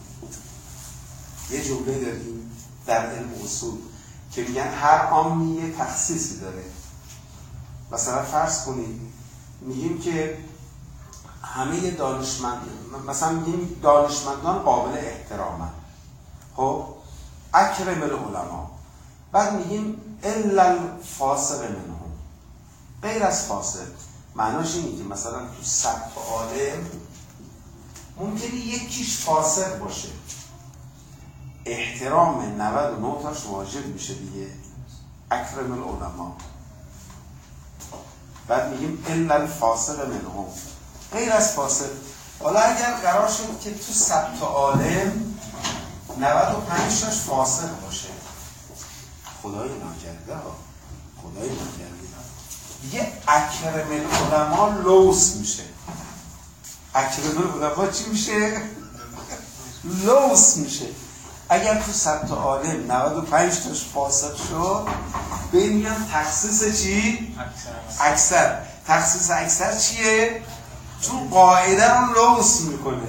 S1: یه جمله داریم در علم اصول که میگن هر عامی یه تخصیصی داره. مثلا فرض کنید میگیم که همه دانشمند، مثلا میگیم دانشمندان قابل احترامن، خب اکرم العلماء. بعد میگیم الا الفاسق منهم، غیر از فاسق. معناش اینه که مثلا تو صد تا عالم ممکنه یکیش فاسق باشه، احترام نود و نه تاش واجب میشه دیگه، اکرم العلماء. بعد میگیم الا الفاسق منهم، غیر از فاسق. حالا اگر قرار شد که تو صد تا عالم نود و پنج تاش فاسق باشه، خدای ناکرده ها، خدای ناکرده دیگه اکرم العلماء لوس میشه. اکرم العلماء چی میشه؟ لوس میشه. اگر تو صد تا عالم نود و پنج تاش فاسق شد، به این میگن تخصیص چی؟ اکثر. تخصیص اکثر چیه؟ چون قاعده رو لوس میکنه،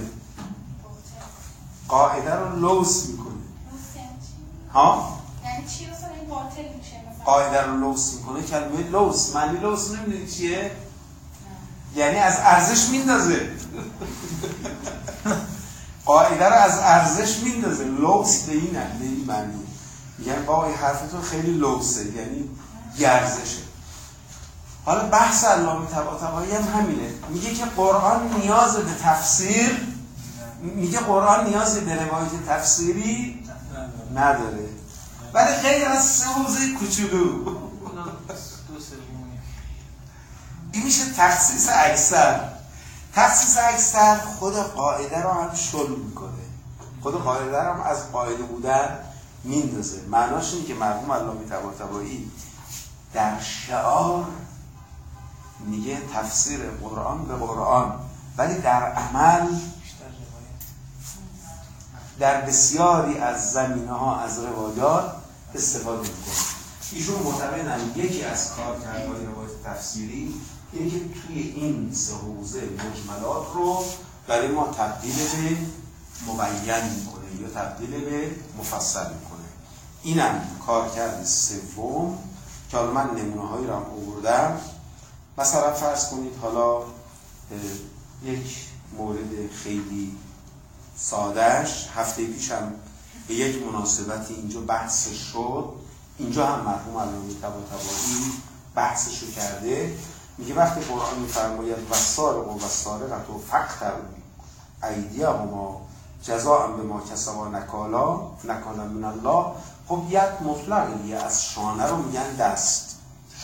S1: قاعده رو لوس میکنه. ها؟
S4: یعنی چی اصلا این باطل میشه؟
S1: قاعده رو لوس میکنه. کلمه لوس معنی لوس نمیدونی چیه؟ نه. یعنی از ارزش میندازه. قاعده رو از ارزش میندازه. لوس به این به این معنی. یعنی با این حرفتون خیلی لوسه، یعنی گرزشه. حالا بحث علامه طباطبایی هم همینه، میگه که قرآن نیاز به تفسیر، میگه قرآن نیاز به روایت تفسیری نداره، ولی غیر از سه حوزه کوچولو این میشه تخصیص اکثر. تخصیص اکثر خود قاعده رو هم شل میکنه، خود قاعده رو هم از قاعده بودن میندازه. معناش اینه که مرحوم علامه طباطبایی در شعار میگه تفسیر قرآن به قرآن، ولی در عمل در بسیاری از زمینه ها از روایات استفاده میکنه. ایشون معتقدن یکی از کارکردهای روایت تفسیری اینه که توی این سه حوزه مجملات رو برای ما تبدیل به مبین میکنه یا تبدیل به مفصل میکنه. اینم کارکرد سوم که حالا من نمونه هایی رو هم آوردم. مثلا فرض کنید حالا یک مورد خیلی سادهش، هفته پیشم به یک مناسبتی اینجا بحث شد، اینجا هم مرحوم علامه طباطبایی بحثشو کرده. میگه وقتی قرآن میفرماید والسارق والسارقة فاقطعوا ایدیهما جزاء بما کسبا نکالا نکالا من الله، خب یک مطلق دیگه از شانه رو میگن دست،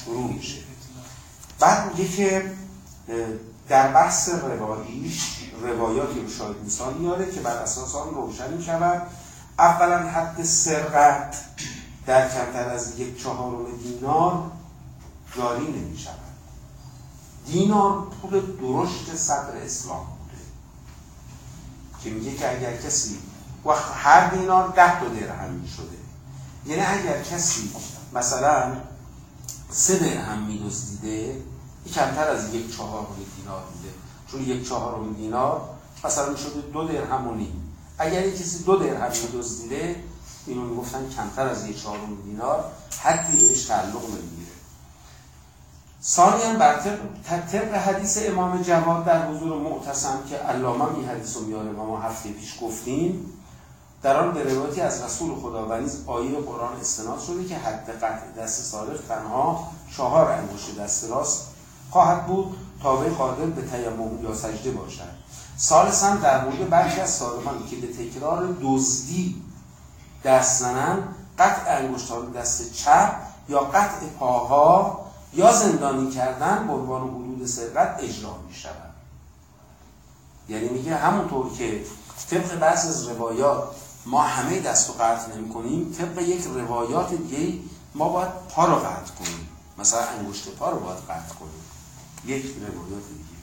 S1: شروع میشه. بعد میگه که در بحث رواییش روایاتی رو شاید مثال میاره که بر اساس آن روشن میشود اولا حد سرقت در کمتر از یک چهارم دینار جاری نمی شود. دینار پول درشت صدر اسلام بوده که میگه که اگر کسی وقت هر دینار ده تا درهم می شده، یعنی اگر کسی مثلا سه درهم می دزدیده کمتر از یک چهارم دینار بوده، چون یک چهارم دینار مثلا می شده دو درهم و نیم. اگر یک کسی دو درهم می دزدیده اینو می گفتن کمتر از یک چهارم دینار حدی بهش تعلق نمیگیره. ثانیاً بر طبق حدیث امام جواد در حضور معتصم که علامه این حدیث رو میاره و ما هفته پیش گفتیم، در آن به روایتی از رسول خدا و نیز آیه قرآن استناد شده که حد قطع دست سارق تنها چهار انگشت دست راست خواهد بود تابع قادر به تیمم یا سجده باشد. ثالثاً در مورد برخی از سارقان که به تکرار دزدی دست زنند قطع انگشتان دست چپ یا قطع پاها یا زندانی کردن به عنوان حدود سرقت اجرا می شود. یعنی میگه همونطور که طبق بعضی از روایات ما همه دست رو قطع نمی کنیم، طبق یک روایات دیگه ما باید پا رو قطع کنیم، مثلا انگشت پا رو باید قطع کنیم. یک روایات دیگه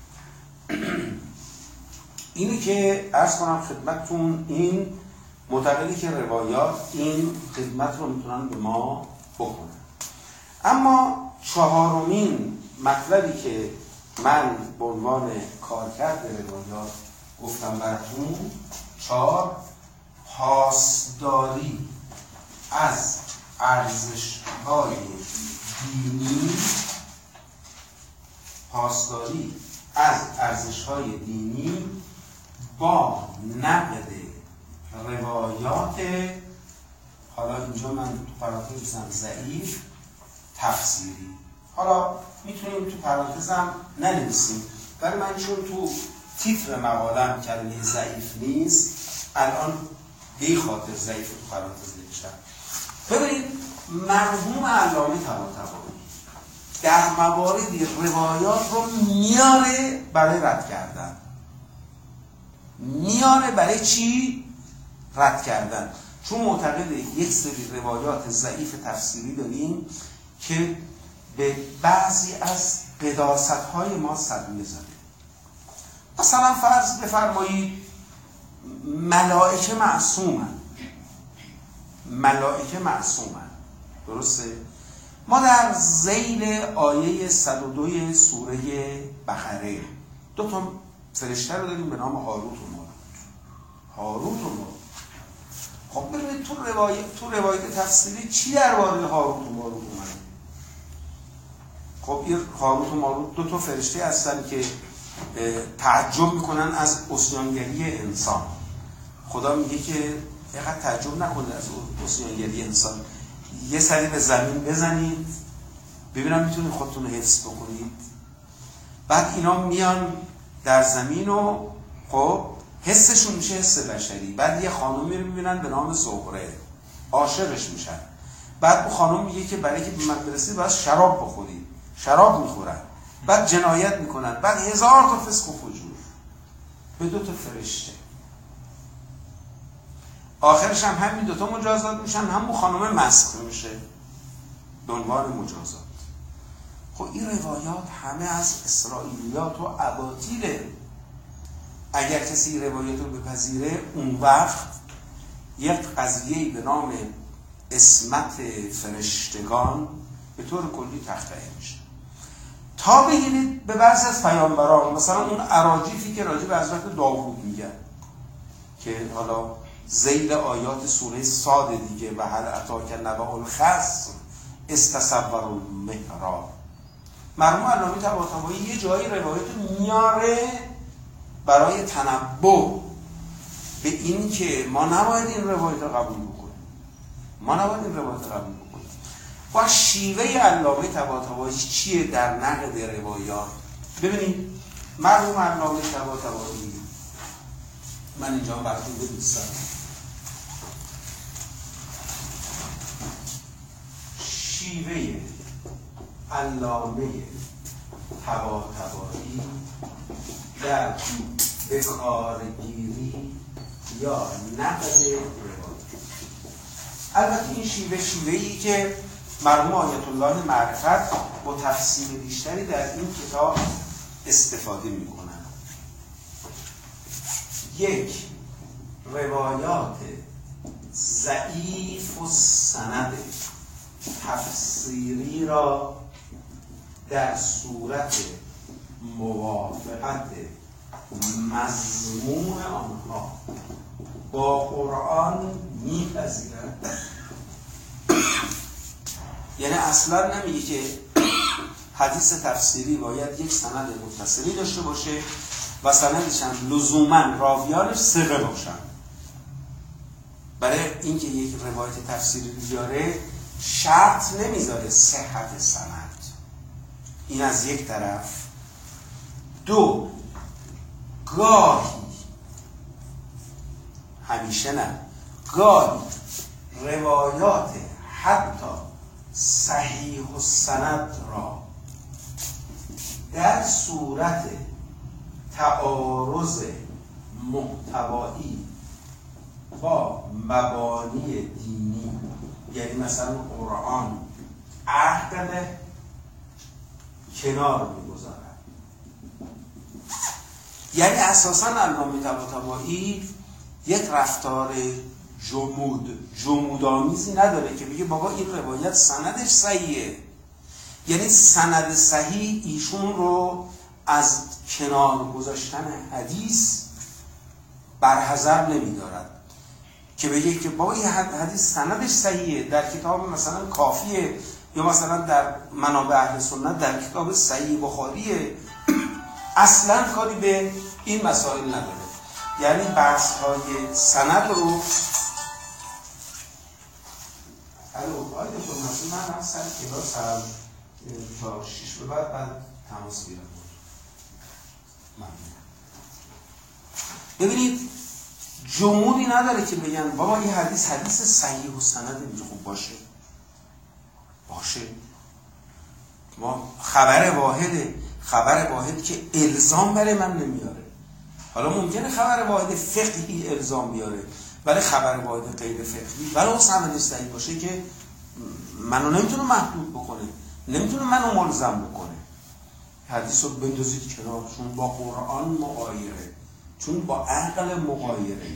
S1: اینی که عرض کنم خدمتتون، این معتقدی که روایات این خدمت رو میتونن به ما بکنن. اما چهارمین مطلبی که من به عنوان کارکرد روایات گفتم براتون، چهار، پاسداری از ارزش‌های دینی، پاسداری از ارزش‌های دینی با نقد روایات، حالا اینجا من تو پرانتز بزنم ضعیف تفسیری، حالا میتونیم تو پرانتزم ننویسیم ولی من چون تو تیتر مقالم کلمه ضعیف نیست الان به خاطر ضعیف تو پرانتز نوشتم. ببینید مرحوم علامه طباطبایی در مواردی روایات رو میاره برای رد کردن. میاره برای چی؟ رد کردن. چون معتقد یک سری روایات ضعیف تفسیری داریم که به بعضی از قداست‌های ما صدمه زده. مثلا فرض بفرمایید ملائکه معصومن، ملائکه معصومن، درسته؟ ما در ذیل آیه صد و دو سوره بقره دو تا فرشته رو داریم به نام هاروت و ماروت. هاروت و ماروت. خب ببینید تو روایت تو روایت تفسیری چی درباره هاروت و ماروت اومده؟ خب این هاروت و ماروت دو تا فرشته هستن که تعجب میکنن از عصیانگری انسان. خدا میگه که اینقدر تعجب نکنید از عصیانگری انسان، یه سری به زمین بزنید ببینم میتونید خودتون رو حفظ بکنید. بعد اینا میان در زمین و خب حسشون میشه حس بشری. بعد یه خانومی رو میبینن به نام زهره، عاشقش میشن. بعد اون خانوم میگه که برای که به من برسید باید شراب بخورید، شراب میخورن. بعد جنایت میکنن. بعد هزار تا فسق و فجور به دو تا فرشته. آخرش هم همین دو تا مجازات میشن، همون خانم مسخ میشه به عنوان مجازات. خب این روایات همه از اسرائیلیات و اباطیله. اگر کسی روایات رو بپذیره اون وقت یک قضیه به نام اسمت فرشتگان به طور کلی تخطئه میشه. تا بگیرید به بعضی از پیامبران، مثلا اون اراجیفی که راجع به حضرت داوود میگن که حالا ذیل آیات سوره صاد دیگه و هل اتاک نبأ الخصم استصور المحراب. مرحوم علامه طباطبایی یه جایی روایت میاره برای تنبه به این که ما نباید این روایت رو قبول بکنیم، ما نباید این روایت رو قبول بکنیم. و شیوه علامه طباطبایی چیه در نقد روایات؟ ببینید مرحوم علامه طباطبایی، من اینجا براتون بنویسم، شیوه علامه طباطبایی در بکارگیری یا نقد روایت. البته این شیوه شیوهی که مرحوم آیت الله معرفت با تفصیل بیشتری در این کتاب استفاده میکنن. یک، روایات ضعیف و سند تفسیری را در صورت موافقت مضمون آنها با قرآن میپذیرند. یعنی اصلا نمیگه که حدیث تفسیری باید یک سند متصلی داشته باشه و سندش هم لزوما راویانش ثقه باشن. برای اینکه یک روایت تفسیری بیاره شرط نمیذاره صحت سند. این از یک طرف. دو، گاهی، همیشه نه، گاهی روایات حتی صحیح و سند را در صورت تعارض محتوایی با مبانی دینی، یعنی مثلا قرآن عقل کنار میگذارد. یعنی اساسا علامه طباطبایی یک رفتار جمود جمودآمیزی نداره که بگه بابا این روایت سندش صحیحه. یعنی سند صحیح ایشون رو از کنار گذاشتن حدیث برحذر نمیدارد که بگه که بابا این حدیث سندش صحیحه، در کتاب مثلا کافیه یا مثلا در منابع اهل سنت در کتاب صحیح بخاریه. اصلا کاری به این مسائل نداره. یعنی بحث های سند رو الو آید فرماشون من هم سر کلاس هم تا شیش به بعد بعد تماس بیرم بود. ببینید جمودی نداره که بگن بابا این حدیث حدیث صحیح و سند میگه خوب باشه باشه. ما خبر واحده، خبر واحد که الزام برای من نمیاره. حالا ممکنه خبر واحد فقهی الزام بیاره، ولی خبر واحد غیر فقهی ولی اون سند صحیح باشه که منو نمیتونه محدود بکنه، نمیتونه منو ملزم بکنه. حدیث رو بندازید کنار، چون با قرآن مغایره، چون با عقل مغایره.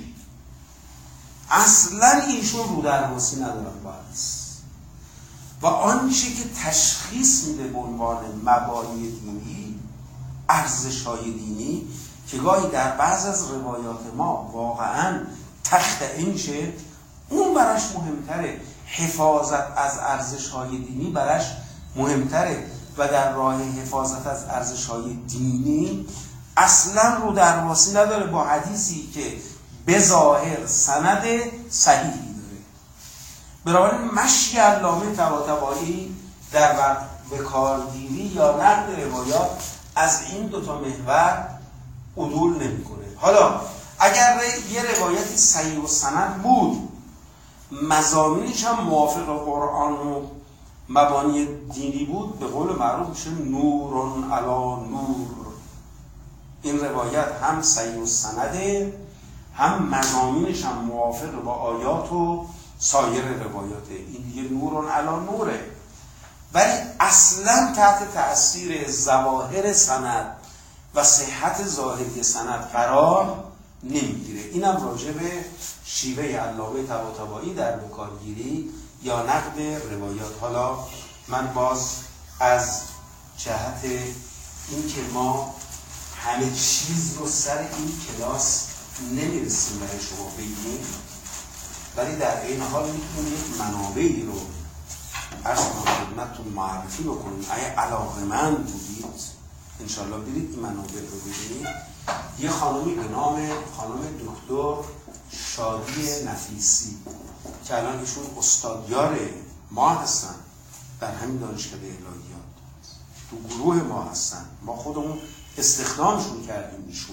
S1: اصلا ایشون رو درواسی ندارن با حدیث و آنچه که تشخیص میده به عنوان مبانی دینی، ارزش‌های دینی که گاهی در بعض از روایات ما واقعاً تخت اینشه، اون براش مهمتره. حفاظت از ارزش‌های دینی براش مهمتره و در راه حفاظت از ارزش‌های دینی اصلا رو درواسی نداره با حدیثی که به ظاهر سند صحیحی داره. بنابراین مشی علامه طباطبایی در بکارگیری یا نقد روایات از این دوتا محور عدول نمی‌کنه. حالا اگر یه روایتی صحیح و سند بود، مضامینش هم موافق قرآن و مبانی دینی بود، به قول معروف میشه نورون علی نور. این روایت هم صحیح و سنده، هم مضامینش هم موافق با آیات و سایر روایاته. این دیگه نورون علی نوره. ولی اصلا تحت تأثیر ظواهر سند و صحت ظاهری سند قرار نمیگیره. اینم راجع به شیوه علامه طباطبایی در بکارگیری یا نقد روایات. حالا من باز از جهت این که ما همه چیز رو سر این کلاس نمیرسیم برای شما بگیم، ولی در این حال میتونیم یک منابعی رو از خدمتتون معرفی بکنیم. اگه علاقه‌مند بودید انشالله برید این منابع رو ببینید. یه خانومی به نام خانم دکتر شادی نفیسی که الان ایشون استادیار ما هستن در همین دانشکده الهیات، تو گروه ما هستن، ما خودمون استخدامشون کردیم ایشون.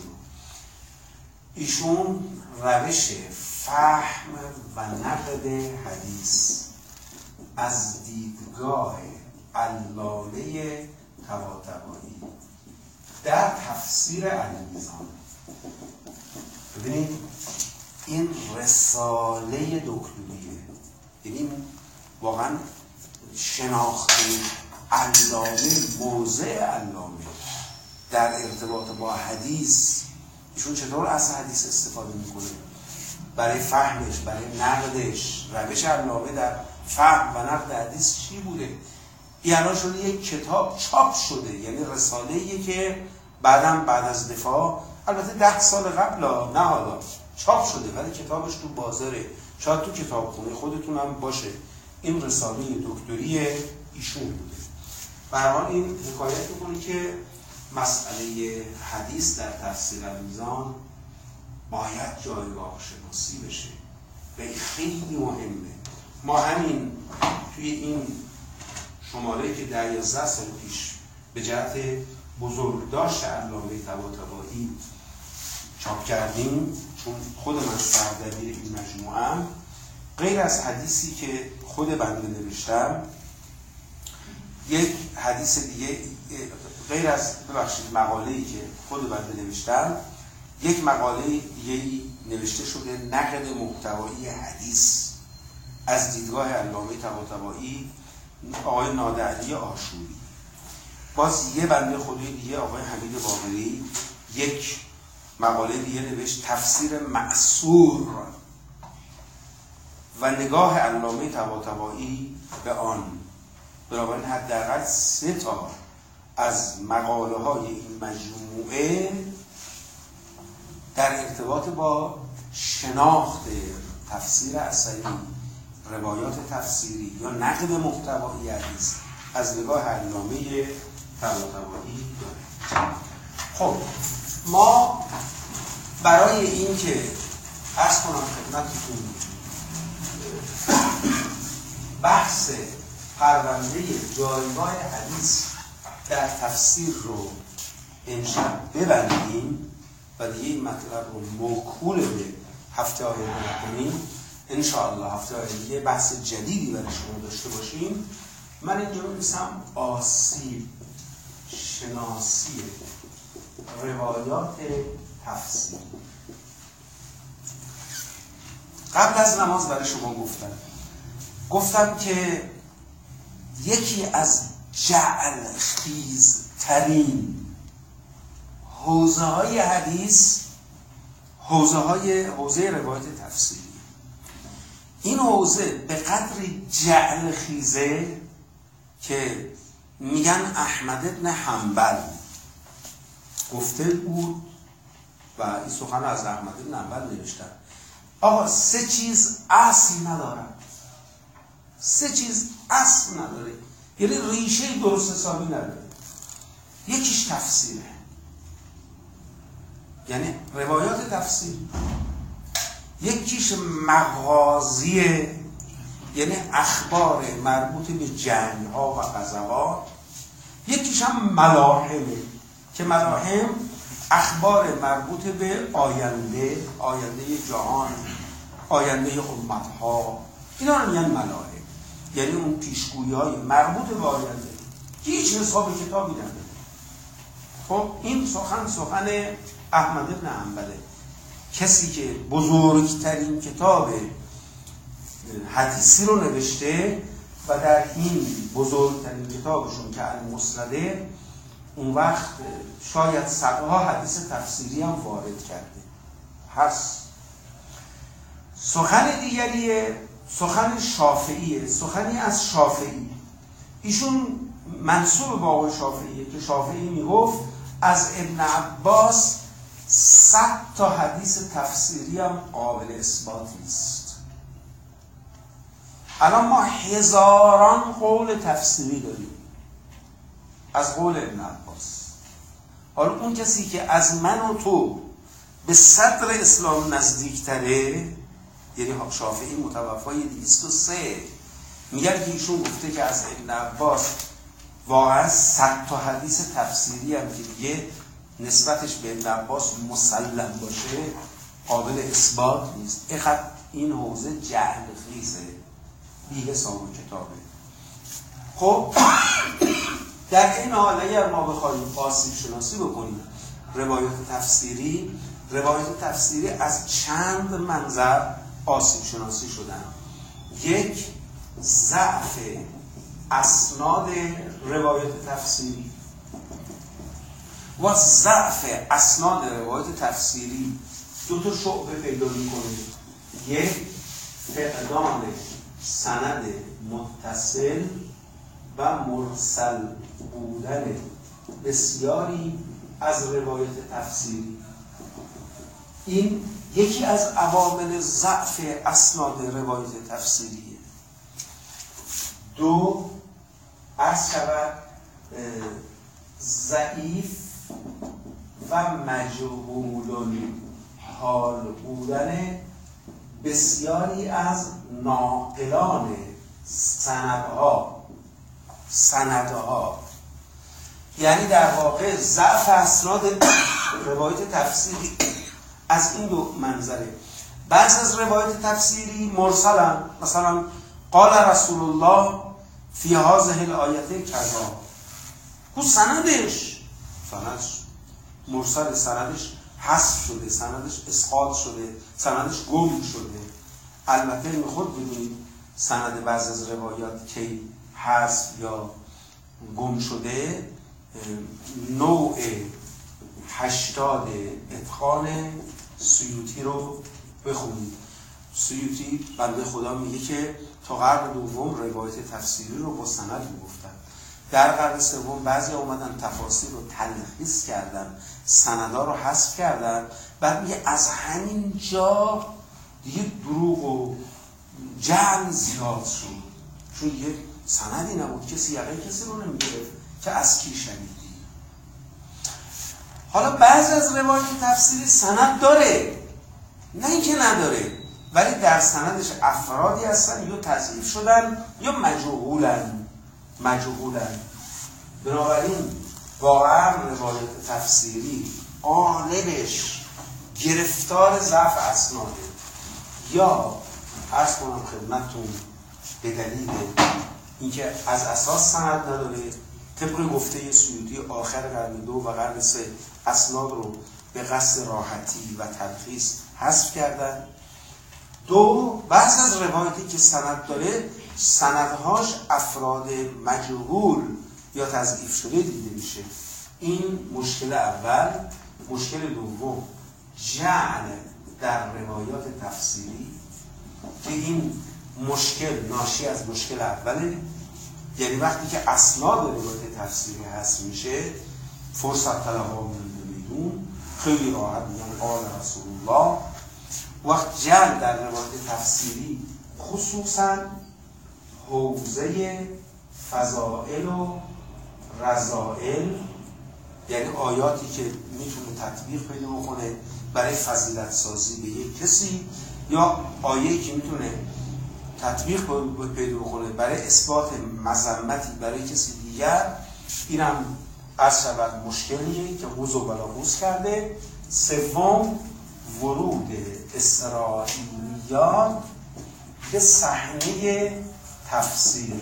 S1: ایشون روش فهم و نقد حدیث از دیدگاه علامه طباطبایی در تفسیر المیزان. ببینید این رساله دکتریه، یعنی واقعا شناخت علامه، موضع علامه در ارتباط با حدیث، ایشون چطور از حدیث استفاده میکنه برای فهمش، برای نقدش، روش علامه در فهم و نقد حدیث چی بوده. این الان شده یک کتاب چاپ شده، یعنی رساله‌ایه که بعدم بعد از دفاع، البته ده سال قبل نه حالا چاپ شده، ولی کتابش تو بازاره، شاید تو کتابخونه خودتون هم باشه. این رساله دکتری ایشون بوده. به هر حال این حکایت میکنه که مسئله حدیث در تفسیر المیزان باید جایگاه شناسی بشه و این خیلی مهمه. ما همین توی این شماره که ده یازده سال پیش به جهت بزرگداشت علامه طباطبایی چاپ کردیم، چون خود من سردبیر این مجموعه‌ام، غیر از حدیثی که خود بنده نوشتم، یک حدیث دیگه، غیر از ببخشید مقاله‌ای که خود بنده نوشتم، یک مقاله دیگه نوشته شده نقد محتوایی حدیث از دیدگاه علامه طباطبایی آقای نادرعلی آشوری. باز یه بنده خدای دیگه آقای حمید باقری یک مقاله دیگه نوشت تفسیر معصور و نگاه علامه طباطبایی به آن. بنابراین حداقل سه تا از مقاله های این مجموعه در ارتباط با شناخت تفسیر اثری، روایات تفسیری یا نقد محتوایی حدیث از نگاه علامه طباطبایی داره. خب ما برای این که عرض کنم خدمتتون بحث پرونده جایگاه حدیث در تفسیر رو امشب ببندیم و دیگه این مطلب رو موکول به هفته آینده نکنیم، انشاءالله هفته آینده بحث جدیدی برای شما داشته باشیم. من اینجا می‌نویسم آسیب شناسی روایات تفسیر. قبل از نماز برای شما گفتم گفتم که یکی از جعل خیز ترین حوزه های حدیث حوزه های حوزه روایت تفسیری، این حوزه به قدری جعل خیزه که میگن احمد ابن حنبل گفته بود و این سخن از احمد ابن حنبل نوشتن، آقا سه چیز اصل ندارن، سه چیز اصل نداره، یعنی ریشه درست حسابی نداره. یکیش تفسیره، یعنی روایات تفسیر. یکیش مغازیه، یعنی اخبار مربوط به جنگ ها و غزوات. یکیش هم ملاحمه که ملاحم اخبار مربوط به آینده، آینده جهان، آینده امت ها، اینا رو میگن ملاحم، یعنی اون پیشگویی های مربوط به آینده که هیچ حساب کتابی نداره. خب این سخن سخن احمد بن حنبله، کسی که بزرگترین کتاب حدیثی رو نوشته و در این بزرگترین کتابشون که المسنده اون وقت شاید صدها حدیث تفسیری هم وارد کرده هست. سخن دیگریه، سخن شافعیه، سخنی از شافعی. ایشون منسوب به آقای شافعیه که شافعی میگفت از ابن عباس صد تا حدیث تفسیری هم قابل اثبات نیست. الان ما هزاران قول تفسیری داریم از قول ابن عباس. حالا اون کسی که از من و تو به صدر اسلام نزدیکتره، یعنی شافعی متوفای دویست و سه، میگن که ایشون گفته که از ابن عباس واقعا صد تا حدیث تفسیری هم که دیگه نسبتش به ابن عباس مسلم باشه قابل اثبات نیست. این حوزه جهل خیزه، بی حساب و کتابه. خب در این حال اگر ما بخوایم آسیب شناسی بکنیم روایت تفسیری، روایت تفسیری از چند منظر آسیب شناسی شدن. یک، ضعف اسناد روایت تفسیری. و ضعف اسناد روایت تفسیری دو تا شعبه پیدا می‌کنه. یک، فقدان سند متصل و مرسل بودن بسیاری از روایت تفسیری. این یکی از عوامل ضعف اسناد روایت تفسیریه. دو، عرض شود ضعیف و مجهول حال بودن بسیاری از ناقلان سندها سندها یعنی در واقع ضعف اسناد روایت تفسیری از این دو منظره. بعضی از روایت تفسیری مرسلن، مثلا قال رسول الله فی هذه الآیه کذا، کو سندش سندش مرسل، سندش حذف شده، سندش اسقاط شده، سندش گم شده. البته این خود بدونید سند بعضی از روایات که حذف یا گم شده نوع هشتاد اتقان سیوطی رو بخونید. سیوطی بنده خدا میگه که تا قرن دوم روایت تفسیری رو با سند میگفتن. در قرن سوم بعضی اومدن تفاسیر رو تلخیص کردن، سندها رو حذف کردن، بعد میگه از همین جا دیگه دروغ و جعل زیاد شد، چون یک سندی نبود، کسی یقین کسی رو نمیگرفت که از کی شنیدی. حالا بعضی از روایت تفسیری سند داره، نه اینکه نداره، ولی در سندش افرادی هستن یا تضعیف شدن یا مجهولن مجهولن بنابراین واقعا روایت تفسیری غالبش گرفتار ضعف اسناده، یا عرض کنم خدمتتون به دلیل اینکه از اساس سند نداره، طبق گفته سیوطی آخر قرن دو و قرن سه اسناد رو به قصد راحتی و تلخیص حذف کردن. دو، بعض از روایتی که سند داره سندهاش افراد مجهول یا تضعیف شده دیده میشه. این مشکل اول. مشکل دوم، جعل در روایات تفسیری که این مشکل ناشی از مشکل اوله، یعنی وقتی که اسناد روایت تفسیری هست میشه فرصت طلبها میدون خیلی راحت میگن قال رسول الله. وقت جعل در روایت تفسیری خصوصا حوزه فضائل و رذائل، یعنی آیاتی که میتونه تطبیق پیدا بکنه برای فضیلت سازی به یک کسی، یا آیه‌ای که میتونه تطبیق پیدا بکنه برای اثبات مذمتی برای کسی دیگر، اینم از شود مشکلیه که غوز و بلاغوز کرده. سوم، ورود اسرائیلیات به صحنه تفسیر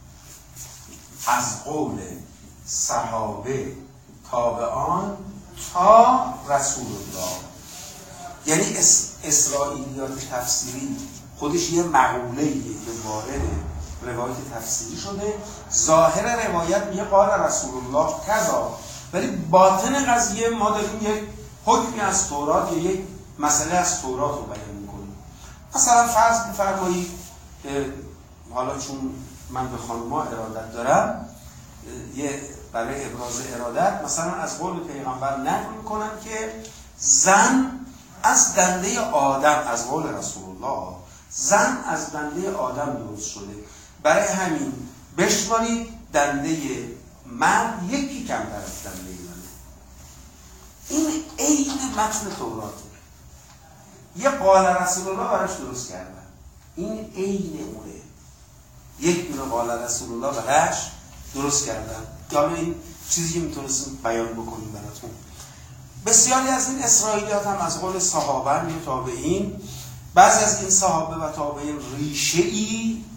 S1: از قول صحابه تابعان تا رسول الله. یعنی اسرائیلیات تفسیری خودش یه مقوله‌ایه که وارد روایت تفسیری شده. ظاهر روایت میگه قال رسول الله کذا، ولی باطن قضیه ما داریم یک حکمی از تورات یا یک مسئله از تورات رو بیان می‌کنیم. مثلا فرض بفرمایید، حالا چون من به خانم‌ها ارادت دارم، یه برای ابراز ارادت مثلا از قول پیغمبر نقل می‌کنم که زن از دنده آدم، از قول رسول الله، زن از دنده آدم درست شده، برای همین بشمارید دنده مرد یکی کمتر از دنده منه. این عین متن توراته، یه قال رسول الله براش درست کردن، این عین اونه، یک دونه قال رسول الله براش درست کردن. حالا این چیزی که میتونستیم بیان بکنیم براتون. بسیاری از این اسرائیلیات هم از قول صحابه و تابعین، بعضی از این صحابه و تابعین ریشه‌ای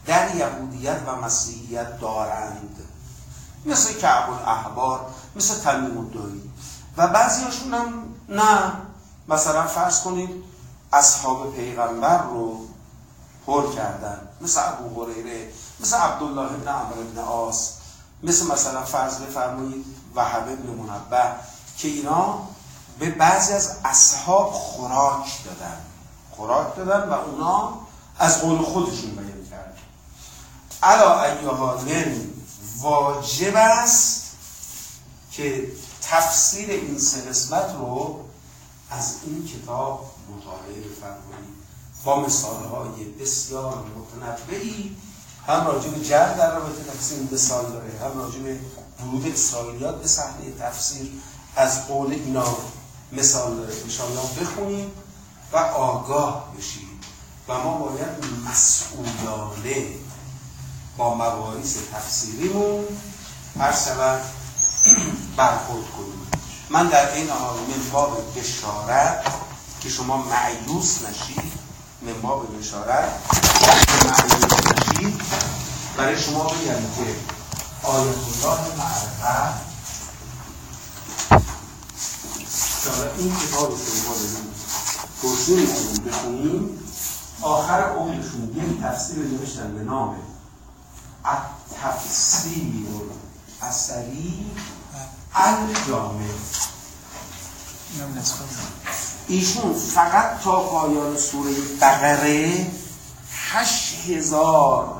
S1: در یهودیت و مسیحیت دارند، مثل کعب الاحبار، مثل تمیم الداری. و بعضی هاشون هم نه، مثلا فرض کنید اصحاب پیغمبر رو پر کردن، مثل ابو هریره، مثل عبدالله ابن عمرو ابن عاص، مثل مثلا فرض بفرمایید وهب ابن منبه، که اینا به بعضی از اصحاب خوراک دادن خوراک دادن و اونا از قول خودشون بیان کردن. علا ایها من واجب است که تفسیر این سه قسمت رو از این کتاب مطالعه بفرمایید با مثالهای بسیار متنوعی، هم راجع به جر در رابطه تفسیر مثال داره، هم راجع به ورود اسرائیلیات به صحنه تفسیر از قول اینا مثال داره. انشاءالله بخونید و آگاه بشید و ما باید مسئولانه با مباحث تفسیریمون هر شود برخورد کنیم. من در این حال من باب بشارت که شما مایوس نشید، من باب بشارت که مایوس نشید برای شما بگم که آیت الله معرفت شما این کتاب رو که ما داریم توضیح می‌کنیم بخونیم، آخر قولشون یک تفسیر نوشتن به نام التفسیر الاثری الجامع. ایشون فقط تا پایان سوره بقره هشت هزار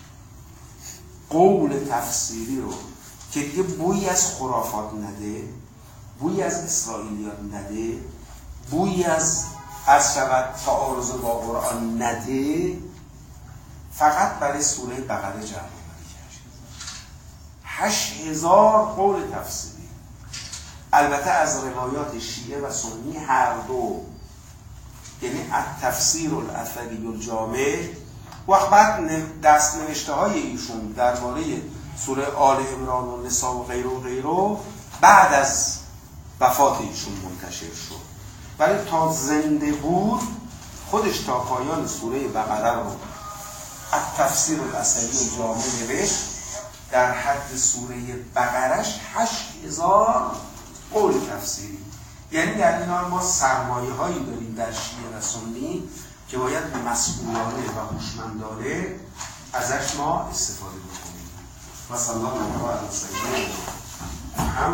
S1: قول تفسیری رو که دیگه بویی از خرافات نده، بویی از اسرائیلیات نده، بویی از از شود تعارض با قرآن نده، فقط برای سوره بقره جمع آوری کرد. هشت هزار قول تفسیری، البته از روایات شیعه و سنی هر دو، یعنی التفسیر الاثری الجامع. وقت بعد دست نوشته های ایشون درباره سوره آل عمران و نساء و غیره و غیره بعد از وفات ایشون منتشر شد، ولی تا زنده بود خودش تا پایان سوره بقره رو التفسیر الاثری الجامع نوشت. در حد سوره بقرهش هشت هزار قول تفسیری. یعنی در این حال ما سرمایه هایی داریم در شیعه و سنی که باید مسئولانه و هوشمندانه ازش ما استفاده بکنیم. و صلی الله علیه و سلم.